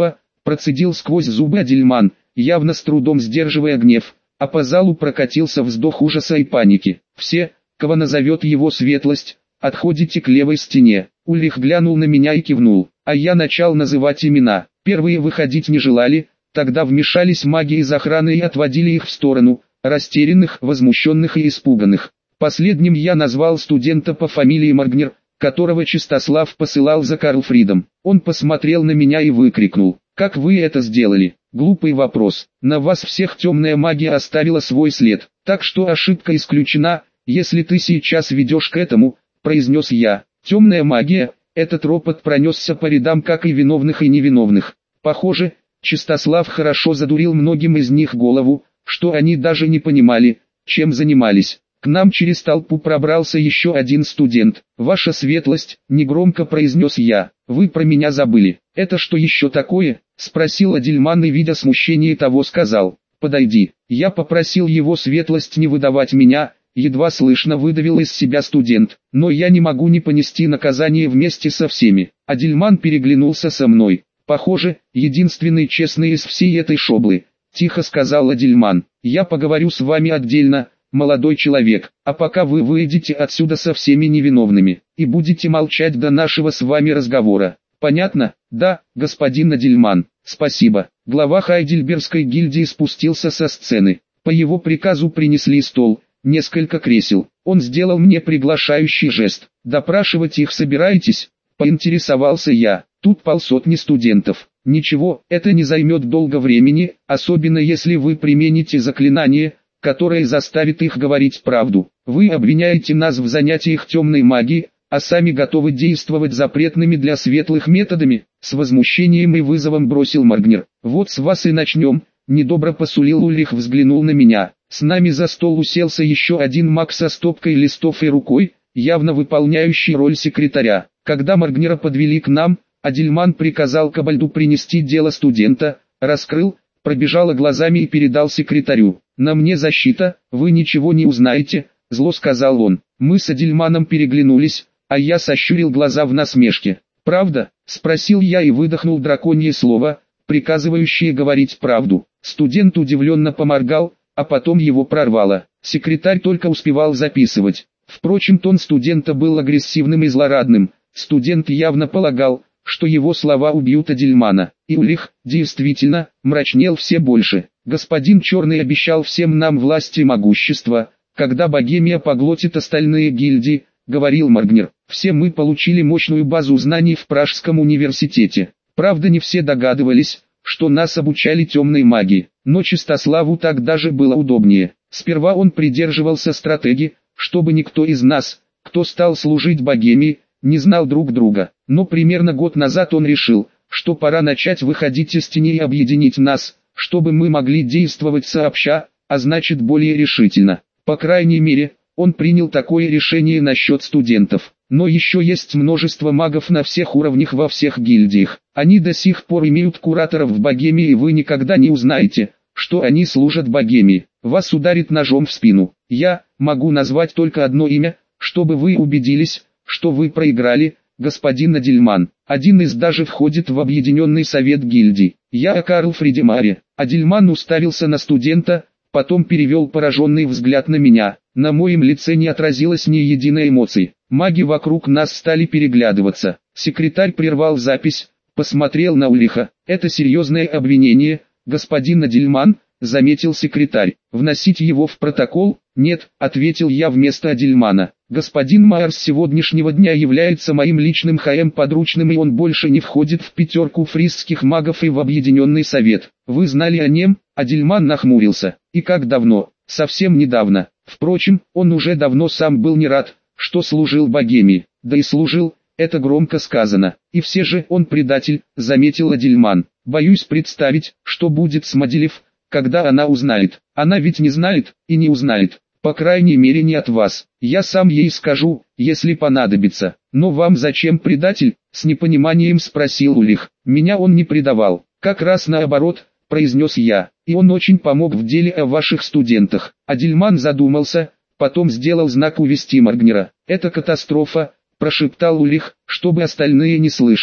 процедил сквозь зубы Адильман, явно с трудом сдерживая гнев, а по залу прокатился вздох ужаса и паники. Все, кого назовет его светлость, отходите к левой стене. Ульрих глянул на меня и кивнул, а я начал называть имена. Первые выходить не желали, тогда вмешались маги из охраны и отводили их в сторону, растерянных, возмущенных и испуганных. Последним я назвал студента по фамилии Маргнер, которого Чистослав посылал за Карлфридом. Он посмотрел на меня и выкрикнул: «Как вы это сделали?» Глупый вопрос. На вас всех темная магия оставила свой след, так что ошибка исключена, если ты сейчас ведешь к этому, произнес я. Темная магия, этот ропот пронесся по рядам как и виновных и невиновных. Похоже, Чистослав хорошо задурил многим из них голову, что они даже не понимали, чем занимались. К нам через толпу пробрался еще один студент. «Ваша светлость», — негромко произнес я, — «вы про меня забыли». «Это что еще такое?» — спросил Адильман и, видя смущение того, сказал: «Подойди». Я попросил его светлость не выдавать меня, едва слышно выдавил из себя студент, но я не могу не понести наказание вместе со всеми. Адильман переглянулся со мной. «Похоже, единственный честный из всей этой шоблы», — тихо сказал Адильман. «Я поговорю с вами отдельно, молодой человек, а пока вы выйдете отсюда со всеми невиновными, и будете молчать до нашего с вами разговора. Понятно?» «Да, господин Адильман, спасибо». Глава Хайдельбергской гильдии спустился со сцены. По его приказу принесли стол, несколько кресел. Он сделал мне приглашающий жест. «Допрашивать их собираетесь?» — поинтересовался я. «Тут полсотни студентов». «Ничего, это не займет долго времени, особенно если вы примените заклинание, которое заставит их говорить правду. Вы обвиняете нас в занятиях темной магии, а сами готовы действовать запретными для светлых методами», — с возмущением и вызовом бросил Маргнер. «Вот с вас и начнем», — недобро посулил Ульрих, взглянул на меня. С нами за стол уселся еще один маг со стопкой листов и рукой, явно выполняющий роль секретаря. Когда Маргнера подвели к нам, Адильман приказал Кабальду принести дело студента, раскрыл, пробежал глазами и передал секретарю. «На мне защита, вы ничего не узнаете», — зло сказал он. Мы с Адильманом переглянулись, а я сощурил глаза в насмешке. «Правда?» — спросил я и выдохнул драконье слово, приказывающее говорить правду. Студент удивленно поморгал, а потом его прорвало. Секретарь только успевал записывать. Впрочем, тон студента был агрессивным и злорадным. Студент явно полагал, что его слова убьют Адильмана. И Ульрих, действительно, мрачнел все больше. «Господин Черный обещал всем нам власть и могущество, когда Богемия поглотит остальные гильдии», — говорил Маргнер. «Все мы получили мощную базу знаний в Пражском университете. Правда, не все догадывались, что нас обучали темной магии, но Чистославу так даже было удобнее. Сперва он придерживался стратегии, чтобы никто из нас, кто стал служить Богемии, не знал друг друга. Но примерно год назад он решил, что пора начать выходить из тени и объединить нас, чтобы мы могли действовать сообща, а значит более решительно. По крайней мере, он принял такое решение насчет студентов. Но еще есть множество магов на всех уровнях во всех гильдиях. Они до сих пор имеют кураторов в Богемии, и вы никогда не узнаете, что они служат Богемии. Вас ударит ножом в спину. Я могу назвать только одно имя, чтобы вы убедились, что вы проиграли, господин Адильман. Один из даже входит в объединенный совет гильдий. Я о Карлфриде Маре». Адильман уставился на студента, потом перевел пораженный взгляд на меня. На моем лице не отразилось ни единой эмоции. Маги вокруг нас стали переглядываться. Секретарь прервал запись, посмотрел на Ульриха. «Это серьезное обвинение, господин Адильман», — заметил секретарь. «Вносить его в протокол?» «Нет», — ответил я вместо Адильмана. «Господин Майер с сегодняшнего дня является моим личным ХМ-подручным, и он больше не входит в пятерку фрисских магов и в объединенный совет. Вы знали о нем?» Адильман нахмурился. «И как давно?» «Совсем недавно. Впрочем, он уже давно сам был не рад, что служил Богемии. Да и служил, это громко сказано. И все же он предатель», — заметил Адильман. «Боюсь представить, что будет с Мадилев, когда она узнает. Она ведь не знает, и не узнает. По крайней мере не от вас. Я сам ей скажу, если понадобится. Но вам зачем предатель?» — с непониманием спросил Ульрих. «Меня он не предавал. Как раз наоборот», — произнес я. «И он очень помог в деле о ваших студентах». Адильман задумался, потом сделал знак увести Маргнера. «Это катастрофа», — прошептал Ульрих, чтобы остальные не слышали.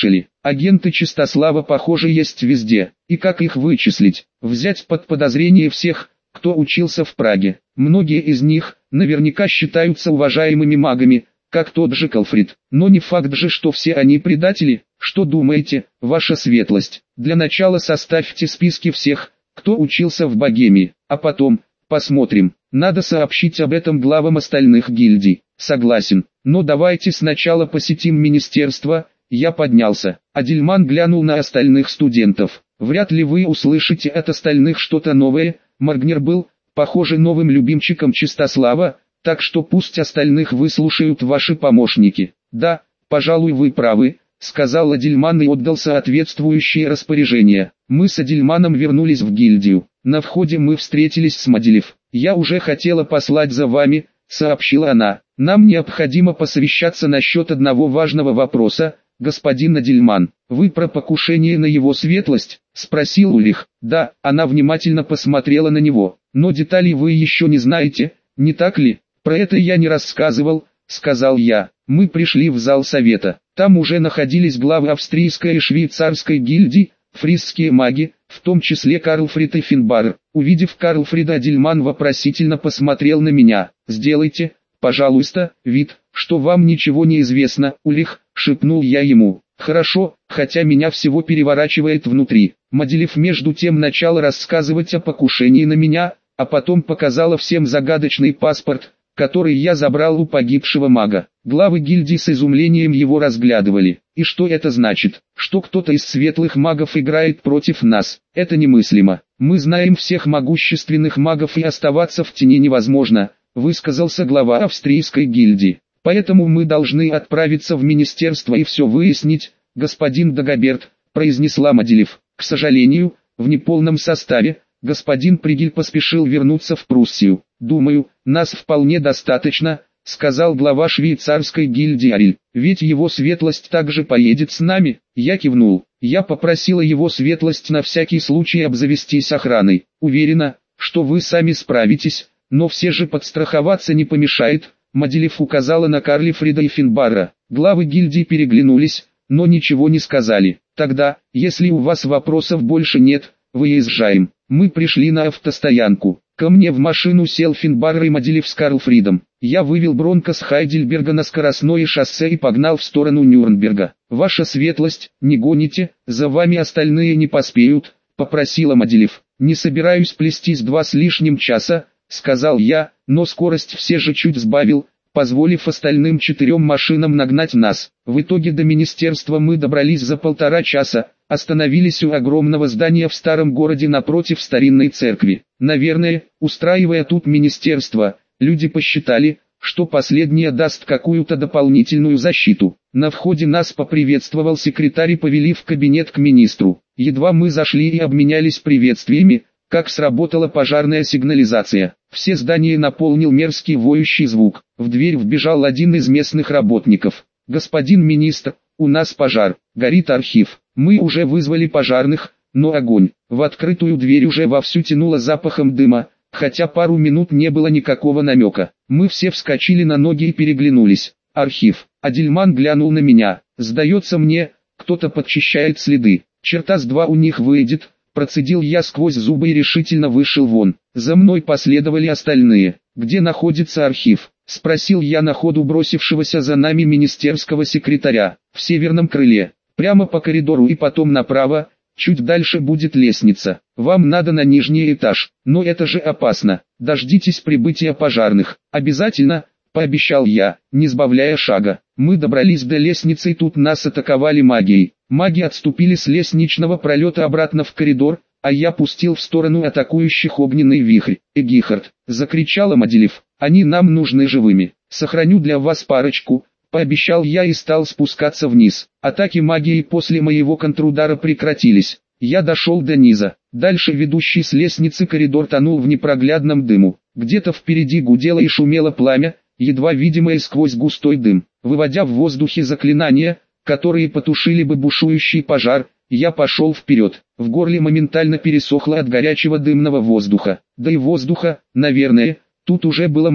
Агенты Чистослава, похоже, есть везде. И как их вычислить? Взять под подозрение всех, кто учился в Праге. Многие из них, наверняка считаются уважаемыми магами, как тот же Калфрид. Но не факт же, что все они предатели. Что думаете, ваша светлость? Для начала составьте списки всех, кто учился в Богемии, а потом, посмотрим. Надо сообщить об этом главам остальных гильдий. Согласен, но давайте сначала посетим министерство. Я поднялся. Адельман глянул на остальных студентов. Вряд ли вы услышите от остальных что-то новое. Маргнер был, похоже, новым любимчиком Чистослава, так что пусть остальных выслушают ваши помощники. Да, пожалуй, вы правы, сказал Адельман и отдал соответствующее распоряжение. Мы с Адельманом вернулись в гильдию. На входе мы встретились с Маделев. Я уже хотела послать за вами, сообщила она. Нам необходимо посовещаться насчет одного важного вопроса. Господин Адельман, вы про покушение на его светлость? Спросил Ульрих. Да, она внимательно посмотрела на него. Но деталей вы еще не знаете, не так ли? Про это я не рассказывал, сказал я. Мы пришли в зал совета. Там уже находились главы австрийской и швейцарской гильдий, фрисские маги, в том числе Карлфрид и Финбар. Увидев Карлфрида, Адельман вопросительно посмотрел на меня. Сделайте, пожалуйста, вид, что вам ничего не известно, Ульрих, шепнул я ему. Хорошо, хотя меня всего переворачивает внутри. Маделев между тем начала рассказывать о покушении на меня, а потом показала всем загадочный паспорт, который я забрал у погибшего мага. Главы гильдии с изумлением его разглядывали. И что это значит? Что кто-то из светлых магов играет против нас? Это немыслимо. Мы знаем всех могущественных магов и оставаться в тени невозможно, высказался глава австрийской гильдии. Поэтому мы должны отправиться в министерство и все выяснить, господин Дагоберт, произнесла Маделев. К сожалению, в неполном составе, господин Пригель поспешил вернуться в Пруссию. Думаю, нас вполне достаточно, сказал глава швейцарской гильдии Ариль. Ведь его светлость также поедет с нами. Я кивнул. Я попросила его светлость на всякий случай обзавестись охраной. Уверена, что вы сами справитесь, но все же подстраховаться не помешает. Маделев указала на Карлфрида и Финбара. Главы гильдии переглянулись, но ничего не сказали. Тогда, если у вас вопросов больше нет, выезжаем. Мы пришли на автостоянку. Ко мне в машину сел Финбар и Маделев с Карлфридом. Я вывел Бронко с Хайдельберга на скоростное шоссе и погнал в сторону Нюрнберга. Ваша светлость, не гоните, за вами остальные не поспеют, попросила Маделев. Не собираюсь плестись 2 с лишним часа, сказал я, но скорость все же чуть сбавил, позволив остальным 4 машинам нагнать нас. В итоге до министерства мы добрались за 1,5 часа, остановились у огромного здания в старом городе напротив старинной церкви. Наверное, устраивая тут министерство, люди посчитали, что последнее даст какую-то дополнительную защиту. На входе нас поприветствовал секретарь и повели в кабинет к министру. Едва мы зашли и обменялись приветствиями, как сработала пожарная сигнализация. Все здания наполнил мерзкий воющий звук. В дверь вбежал один из местных работников. «Господин министр, у нас пожар, горит архив. Мы уже вызвали пожарных, но огонь». В открытую дверь уже вовсю тянуло запахом дыма, хотя пару минут не было никакого намека. Мы все вскочили на ноги и переглянулись. «Архив». Адельман глянул на меня. «Сдается мне, кто-то подчищает следы. Черта с 2 у них выйдет». Процедил я сквозь зубы и решительно вышел вон. За мной последовали остальные. «Где находится архив?» — спросил я на ходу бросившегося за нами министерского секретаря. «В северном крыле. Прямо по коридору и потом направо, чуть дальше будет лестница. Вам надо на нижний этаж. Но это же опасно. Дождитесь прибытия пожарных. Обязательно», — пообещал я, не сбавляя шага. Мы добрались до лестницы и тут нас атаковали магией. Маги отступили с лестничного пролета обратно в коридор, а я пустил в сторону атакующих огненный вихрь. «Эгихард!» — закричала Маделев. «Они нам нужны живыми. Сохраню для вас парочку», — пообещал я и стал спускаться вниз. Атаки магии после моего контрудара прекратились. Я дошел до низа. Дальше ведущий с лестницы коридор тонул в непроглядном дыму. Где-то впереди гудело и шумело пламя, едва видимое сквозь густой дым. Выводя в воздухе заклинания, которые потушили бы бушующий пожар, я пошел вперед. В горле моментально пересохло от горячего дымного воздуха. Да и воздуха, наверное, тут уже было мало.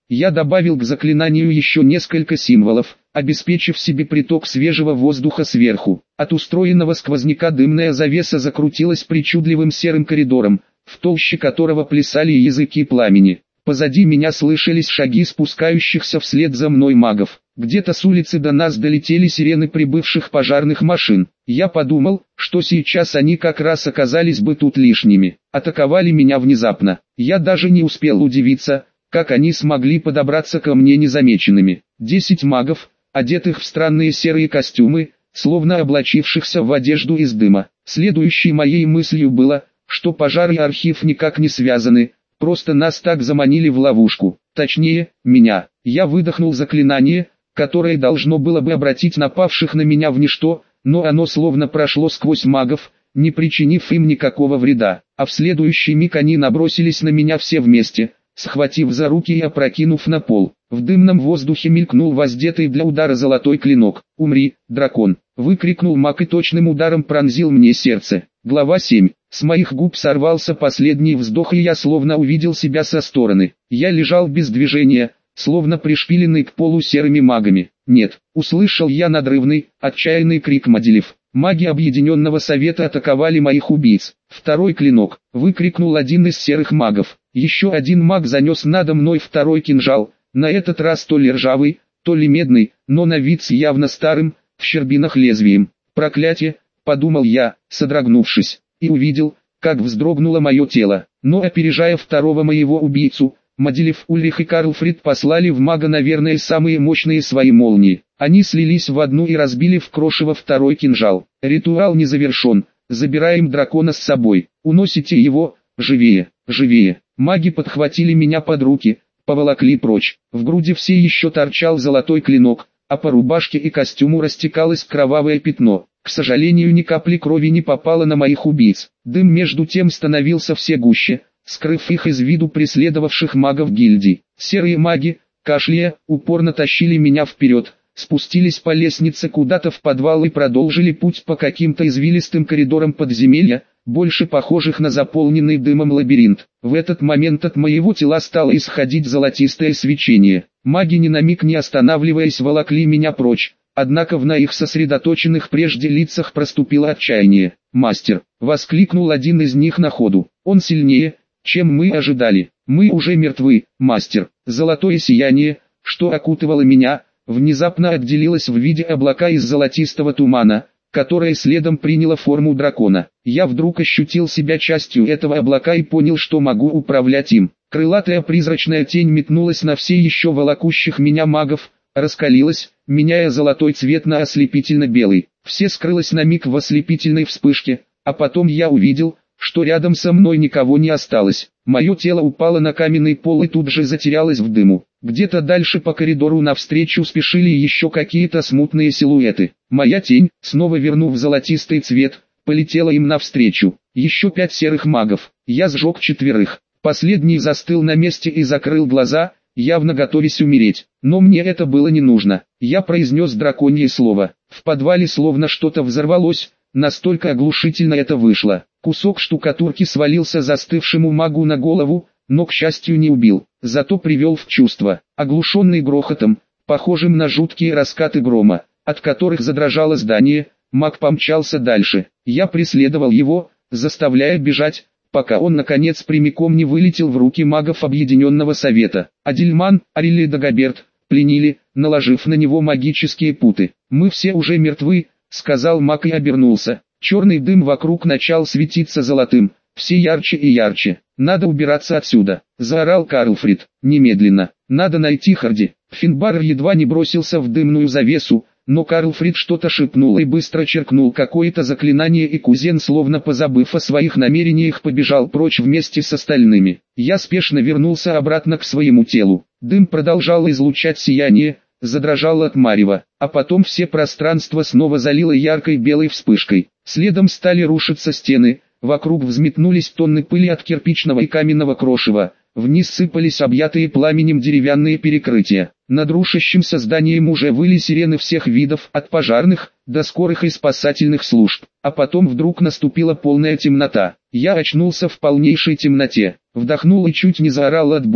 Я добавил к заклинанию еще несколько символов, обеспечив себе приток свежего воздуха сверху. От устроенного сквозняка дымная завеса закрутилась причудливым серым коридором, в толще которого плясали языки пламени. Позади меня слышались шаги спускающихся вслед за мной магов. Где-то с улицы до нас долетели сирены прибывших пожарных машин. Я подумал, что сейчас они как раз оказались бы тут лишними. Атаковали меня внезапно. Я даже не успел удивиться, как они смогли подобраться ко мне незамеченными. 10 магов, одетых в странные серые костюмы, словно облачившихся в одежду из дыма. Следующей моей мыслью было, что пожар и архив никак не связаны, просто нас так заманили в ловушку. Точнее, меня. Я выдохнул заклинание, которое должно было бы обратить напавших на меня в ничто, но оно словно прошло сквозь магов, не причинив им никакого вреда. А в следующий миг они набросились на меня все вместе, схватив за руки и опрокинув на пол. В дымном воздухе мелькнул воздетый для удара золотой клинок. «Умри, дракон!» — выкрикнул маг и точным ударом пронзил мне сердце. Глава 7. С моих губ сорвался последний вздох, и я словно увидел себя со стороны. Я лежал без движения, словно пришпиленный к полу серыми магами. «Нет!» — услышал я надрывный, отчаянный крик Мадилев. Маги Объединенного Совета атаковали моих убийц. «Второй клинок!» — выкрикнул один из серых магов. Еще один маг занес надо мной второй кинжал, на этот раз то ли ржавый, то ли медный, но на вид с явно старым, в щербинах лезвием. «Проклятие!» — подумал я, содрогнувшись, и увидел, как вздрогнуло мое тело. Но опережая второго моего убийцу, Мадилев, Ульрих и Карлфрид послали в мага, наверное, самые мощные свои молнии. Они слились в одну и разбили в крошево второй кинжал. «Ритуал не завершен, забираем дракона с собой, уносите его, живее, живее». Маги подхватили меня под руки, поволокли прочь. В груди все еще торчал золотой клинок, а по рубашке и костюму растекалось кровавое пятно. К сожалению, ни капли крови не попало на моих убийц. Дым между тем становился все гуще, скрыв их из виду преследовавших магов гильдии. Серые маги, кашляя, упорно тащили меня вперед, спустились по лестнице куда-то в подвал и продолжили путь по каким-то извилистым коридорам подземелья, больше похожих на заполненный дымом лабиринт. В этот момент от моего тела стало исходить золотистое свечение. Маги ни на миг не останавливаясь волокли меня прочь, однако на их сосредоточенных прежде лицах проступило отчаяние. «Мастер!» — воскликнул один из них на ходу. «Он сильнее, чем мы ожидали. Мы уже мертвы, мастер». Золотое сияние, что окутывало меня, внезапно отделилось в виде облака из золотистого тумана, которое следом приняло форму дракона. Я вдруг ощутил себя частью этого облака и понял, что могу управлять им. Крылатая призрачная тень метнулась на все еще волокущих меня магов, раскалилась, меняя золотой цвет на ослепительно-белый. Все скрылось на миг в ослепительной вспышке, а потом я увидел, что рядом со мной никого не осталось. Мое тело упало на каменный пол и тут же затерялось в дыму. Где-то дальше по коридору навстречу спешили еще какие-то смутные силуэты. Моя тень, снова вернув золотистый цвет, полетела им навстречу. Еще 5 серых магов. Я сжег 4. Последний застыл на месте и закрыл глаза, явно готовясь умереть. Но мне это было не нужно. Я произнес драконье слово. В подвале словно что-то взорвалось, настолько оглушительно это вышло. Кусок штукатурки свалился застывшему магу на голову, но, к счастью, не убил, зато привел в чувство. Оглушенный грохотом, похожим на жуткие раскаты грома, от которых задрожало здание, маг помчался дальше. Я преследовал его, заставляя бежать, пока он наконец прямиком не вылетел в руки магов Объединенного Совета. Адильман, Арилли и Дагоберт пленили, наложив на него магические путы. «Мы все уже мертвы», — сказал маг и обернулся. Черный дым вокруг начал светиться золотым, все ярче и ярче. «Надо убираться отсюда», — заорал Карлфрид. «Немедленно. Надо найти Харди». Финбар едва не бросился в дымную завесу, но Карлфрид что-то шепнул и быстро черкнул какое-то заклинание, и кузен, словно позабыв о своих намерениях, побежал прочь вместе с остальными. Я спешно вернулся обратно к своему телу. Дым продолжал излучать сияние, задрожал от марева, а потом все пространство снова залило яркой белой вспышкой. Следом стали рушиться стены, вокруг взметнулись тонны пыли от кирпичного и каменного крошева, вниз сыпались объятые пламенем деревянные перекрытия. Над рушащимся зданием уже выли сирены всех видов, от пожарных до скорых и спасательных служб. А потом вдруг наступила полная темнота. Я очнулся в полнейшей темноте, вдохнул и чуть не заорал от боли,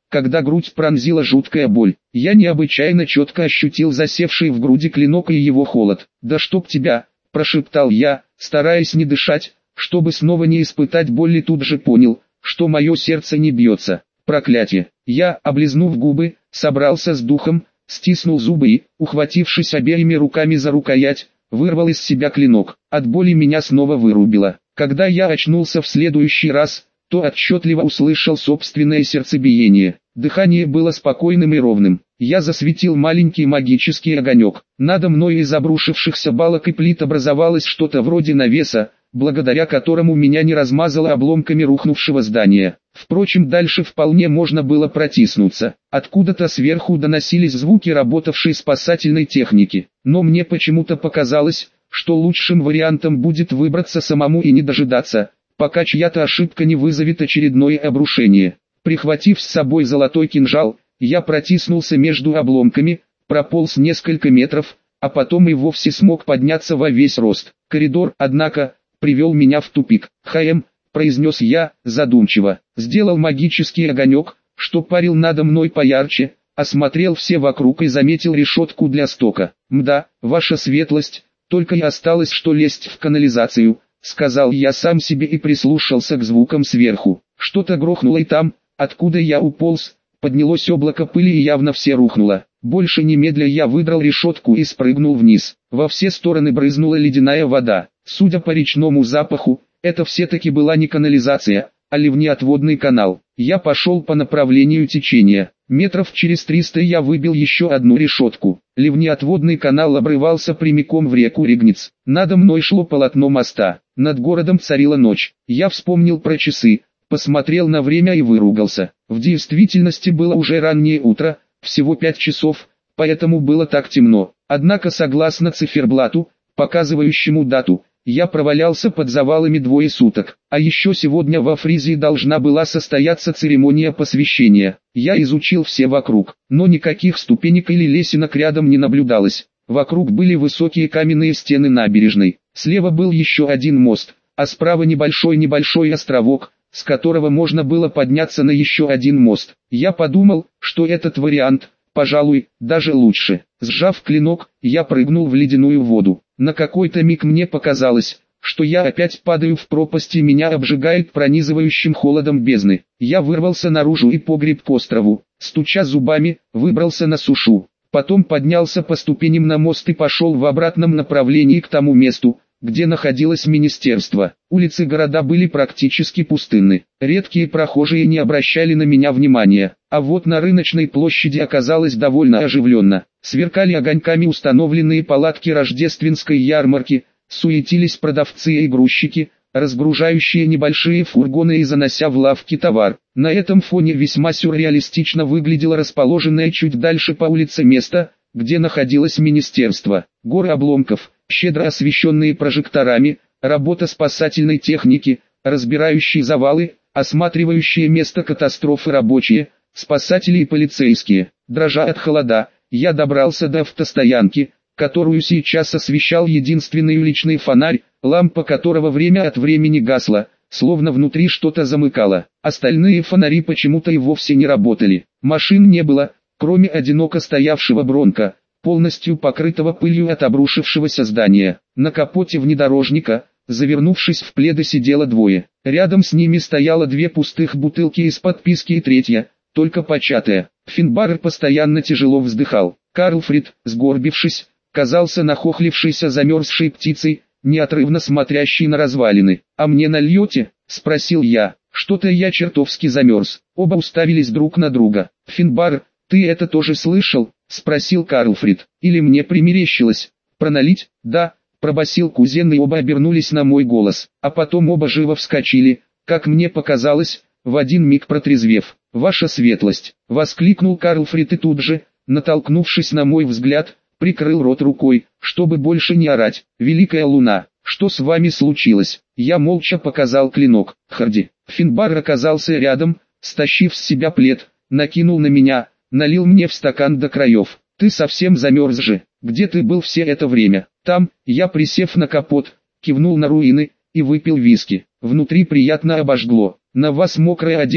когда грудь пронзила жуткая боль. Я необычайно четко ощутил засевший в груди клинок и его холод. «Да чтоб тебя!» – прошептал я, стараясь не дышать, чтобы снова не испытать боли. Тут же понял, что мое сердце не бьется. Проклятие! Я, облизнув губы, собрался с духом, стиснул зубы и, ухватившись обеими руками за рукоять, вырвал из себя клинок. От боли меня снова вырубило. Когда я очнулся в следующий раз, то отчетливо услышал собственное сердцебиение. Дыхание было спокойным и ровным. Я засветил маленький магический огонек. Надо мной из обрушившихся балок и плит образовалось что-то вроде навеса, благодаря которому меня не размазало обломками рухнувшего здания. Впрочем, дальше вполне можно было протиснуться. Откуда-то сверху доносились звуки работавшей спасательной техники. Но мне почему-то показалось, что лучшим вариантом будет выбраться самому и не дожидаться, пока чья-то ошибка не вызовет очередное обрушение. Прихватив с собой золотой кинжал, я протиснулся между обломками, прополз несколько метров, а потом и вовсе смог подняться во весь рост. Коридор, однако, привел меня в тупик. «ХМ», — произнес я, задумчиво, сделал магический огонек, что парил надо мной поярче, осмотрел все вокруг и заметил решетку для стока. «Мда, ваша светлость, только и осталось что лезть в канализацию», — сказал я сам себе и прислушался к звукам сверху. Что-то грохнуло и там, откуда я уполз, поднялось облако пыли и явно все рухнуло. Больше немедля я выдрал решетку и спрыгнул вниз. Во все стороны брызнула ледяная вода. Судя по речному запаху, это все-таки была не канализация, а ливнеотводный канал. Я пошел по направлению течения. Метров через 300 я выбил еще одну решетку. Ливнеотводный канал обрывался прямиком в реку Регниц. Надо мной шло полотно моста. Над городом царила ночь. Я вспомнил про часы, посмотрел на время и выругался. В действительности было уже раннее утро, всего 5 часов, поэтому было так темно. Однако согласно циферблату, показывающему дату, я провалялся под завалами 2 суток. А еще сегодня во Фризии должна была состояться церемония посвящения. Я изучил все вокруг, но никаких ступенек или лесенок рядом не наблюдалось. Вокруг были высокие каменные стены набережной. Слева был еще один мост, а справа небольшой островок, с которого можно было подняться на еще один мост. Я подумал, что этот вариант, пожалуй, даже лучше. Сжав клинок, я прыгнул в ледяную воду. На какой-то миг мне показалось, что я опять падаю в пропасть и меня обжигает пронизывающим холодом бездны. Я вырвался наружу и погреб к острову, стуча зубами, выбрался на сушу. Потом поднялся по ступеням на мост и пошел в обратном направлении к тому месту, где находилось министерство. Улицы города были практически пустынны. Редкие прохожие не обращали на меня внимания. А вот на рыночной площади оказалось довольно оживленно. Сверкали огоньками установленные палатки рождественской ярмарки, суетились продавцы и грузчики, разгружающие небольшие фургоны и занося в лавки товар. На этом фоне весьма сюрреалистично выглядело расположенное чуть дальше по улице место, где находилось министерство. Горы обломков, щедро освещенные прожекторами, работа спасательной техники, разбирающие завалы, осматривающие место катастрофы рабочие, спасатели и полицейские. Дрожа от холода, я добрался до автостоянки, которую сейчас освещал единственный уличный фонарь, лампа которого время от времени гасла, словно внутри что-то замыкало. Остальные фонари почему-то и вовсе не работали. Машин не было, кроме одиноко стоявшего Бронко, полностью покрытого пылью от обрушившегося здания. На капоте внедорожника, завернувшись в пледы, сидело 2. Рядом с ними стояло 2 пустых бутылки из-под писки и 3, только початая. Финбарр постоянно тяжело вздыхал. Карлфрид, сгорбившись, казался нахохлившейся замерзшей птицей, неотрывно смотрящей на развалины. «А мне нальете?» – спросил я. «Что-то я чертовски замерз». Оба уставились друг на друга. «Финбарр, ты это тоже слышал?» – спросил Карлфрид. «Или мне примерещилось?» «Проналить?» «Да», – пробасил кузен, и оба обернулись на мой голос. А потом оба живо вскочили, как мне показалось, в один миг протрезвев. «Ваша светлость!» – воскликнул Карлфрид и тут же, натолкнувшись на мой взгляд, прикрыл рот рукой, чтобы больше не орать. «Великая луна, что с вами случилось?» Я молча показал клинок. «Харди». Финбарр оказался рядом, стащив с себя плед, накинул на меня, налил мне в стакан до краев. «Ты совсем замерз же, где ты был все это время?» «Там», я, присев на капот, кивнул на руины, и выпил виски. Внутри приятно обожгло. «На вас мокрая одежда»,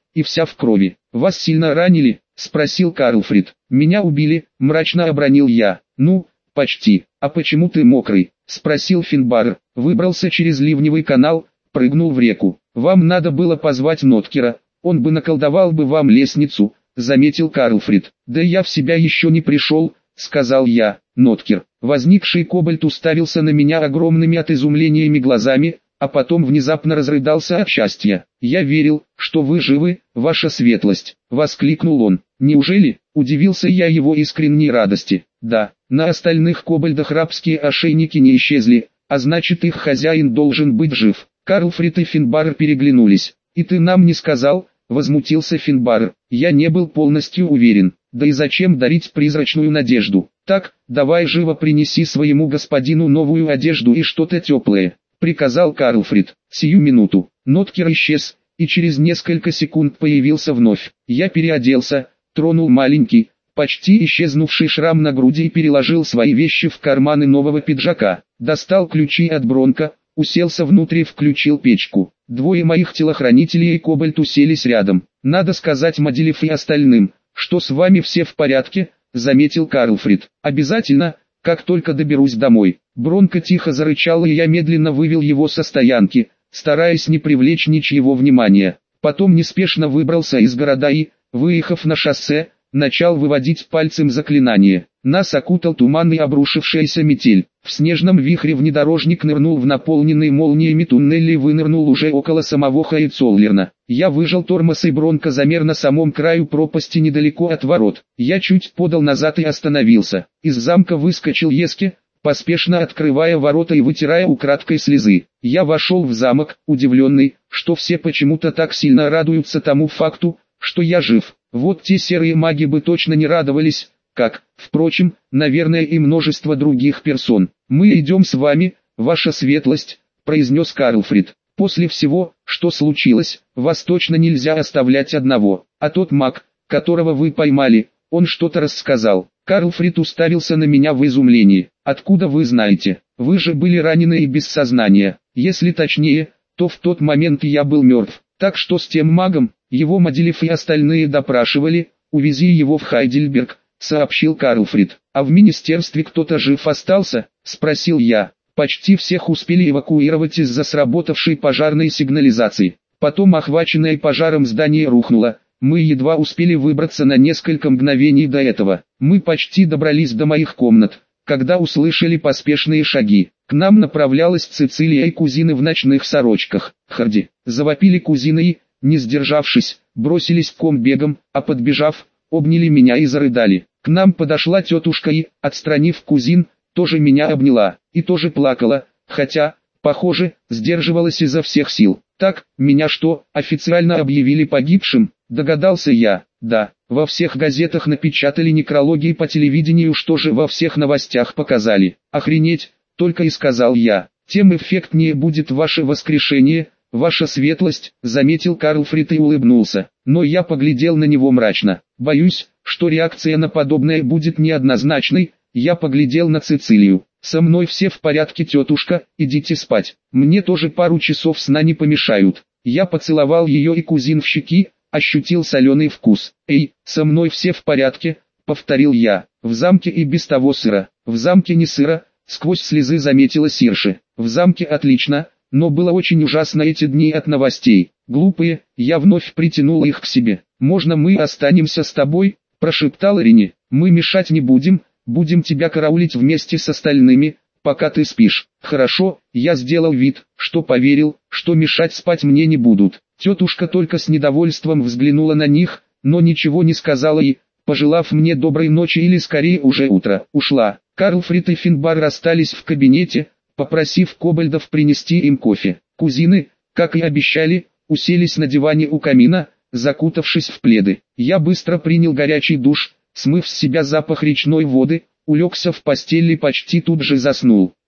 и вся в крови. «Вас сильно ранили?» — спросил Карлфрид. «Меня убили», — мрачно обронил я. «Ну, почти. А почему ты мокрый?» — спросил Финбар. «Выбрался через ливневый канал, прыгнул в реку. Вам надо было позвать Ноткера, он бы наколдовал бы вам лестницу», — заметил Карлфрид. «Да я в себя еще не пришел», — сказал я. Ноткер. Возникший кобальт уставился на меня огромными от изумлениями глазами, а потом внезапно разрыдался от счастья. «Я верил, что вы живы, ваша светлость», — воскликнул он. «Неужели?» — удивился я его искренней радости. «Да, на остальных кобальдах рабские ошейники не исчезли, а значит их хозяин должен быть жив». Карлфрид и Финбар переглянулись. «И ты нам не сказал?» — возмутился Финбар. «Я не был полностью уверен. Да и зачем дарить призрачную надежду? Так, давай живо принеси своему господину новую одежду и что-то теплое», — приказал Карлфрид. Сию минуту. Ноткер исчез, и через несколько секунд появился вновь. Я переоделся, тронул маленький, почти исчезнувший шрам на груди и переложил свои вещи в карманы нового пиджака. Достал ключи от Бронка, уселся внутрь и включил печку. Двое моих телохранителей и кобальт уселись рядом. «Надо сказать Мадилев и остальным, что с вами все в порядке», — заметил Карлфрид. «Обязательно, как только доберусь домой». Бронко тихо зарычал, и я медленно вывел его со стоянки, стараясь не привлечь ничьего внимания. Потом неспешно выбрался из города и, выехав на шоссе, начал выводить пальцем заклинание. Нас окутал туман и обрушившаяся метель. В снежном вихре внедорожник нырнул в наполненный молниями туннель и вынырнул уже около самого Хайцоллерна. Я выжал тормоз, и Бронко замер на самом краю пропасти недалеко от ворот. Я чуть подал назад и остановился. Из замка выскочил Еске, поспешно открывая ворота и вытирая украдкой слезы. Я вошел в замок, удивленный, что все почему-то так сильно радуются тому факту, что я жив. Вот те серые маги бы точно не радовались, как, впрочем, наверное, и множество других персон. «Мы идем с вами, ваша светлость», — произнес Карлфрид. «После всего, что случилось, вас точно нельзя оставлять одного. А тот маг, которого вы поймали, он что-то рассказал». Карлфрид уставился на меня в изумлении. «Откуда вы знаете? Вы же были ранены и без сознания. Если точнее, то в тот момент я был мертв. Так что с тем магом, его Мадилев и остальные допрашивали, увези его в Хайдельберг», — сообщил Карлфрид. «А в министерстве кто-то жив остался?» — спросил я. «Почти всех успели эвакуировать из-за сработавшей пожарной сигнализации. Потом охваченное пожаром здание рухнуло. Мы едва успели выбраться на несколько мгновений до этого. Мы почти добрались до моих комнат, когда услышали поспешные шаги. К нам направлялась Цицилия и кузины в ночных сорочках. Харди!» — завопили кузины и, не сдержавшись, бросились комбегом, а подбежав, обняли меня и зарыдали. К нам подошла тетушка и, отстранив кузин, тоже меня обняла, и тоже плакала, хотя, похоже, сдерживалась изо всех сил. «Так, меня что, официально объявили погибшим?» — догадался я. «Да, во всех газетах напечатали некрологи и по телевидению, что же во всех новостях показали. Охренеть!» — только и сказал я. «Тем эффектнее будет ваше воскрешение, ваша светлость», — заметил Карлфрид и улыбнулся. Но я поглядел на него мрачно. «Боюсь, что реакция на подобное будет неоднозначной». Я поглядел на Цицилию. «Со мной все в порядке, тетушка, идите спать. Мне тоже пару часов сна не помешают». Я поцеловал ее и кузин в щеки, ощутил соленый вкус. «Эй, со мной все в порядке», — повторил я. «В замке и без того сыро». «В замке не сыро», — сквозь слезы заметила Сирши. «В замке отлично, но было очень ужасно эти дни от новостей. Глупые», — я вновь притянул их к себе. «Можно мы останемся с тобой?» — прошептала Рини. «Мы мешать не будем. Будем тебя караулить вместе с остальными, пока ты спишь». «Хорошо», — я сделал вид, что поверил, что мешать спать мне не будут. Тетушка только с недовольством взглянула на них, но ничего не сказала и, пожелав мне доброй ночи или скорее уже утро, ушла. Карлфрид и Финбар расстались в кабинете, попросив кобальдов принести им кофе. Кузины, как и обещали, уселись на диване у камина, закутавшись в пледы. Я быстро принял горячий душ, смыв с себя запах речной воды, улегся в постель и почти тут же заснул.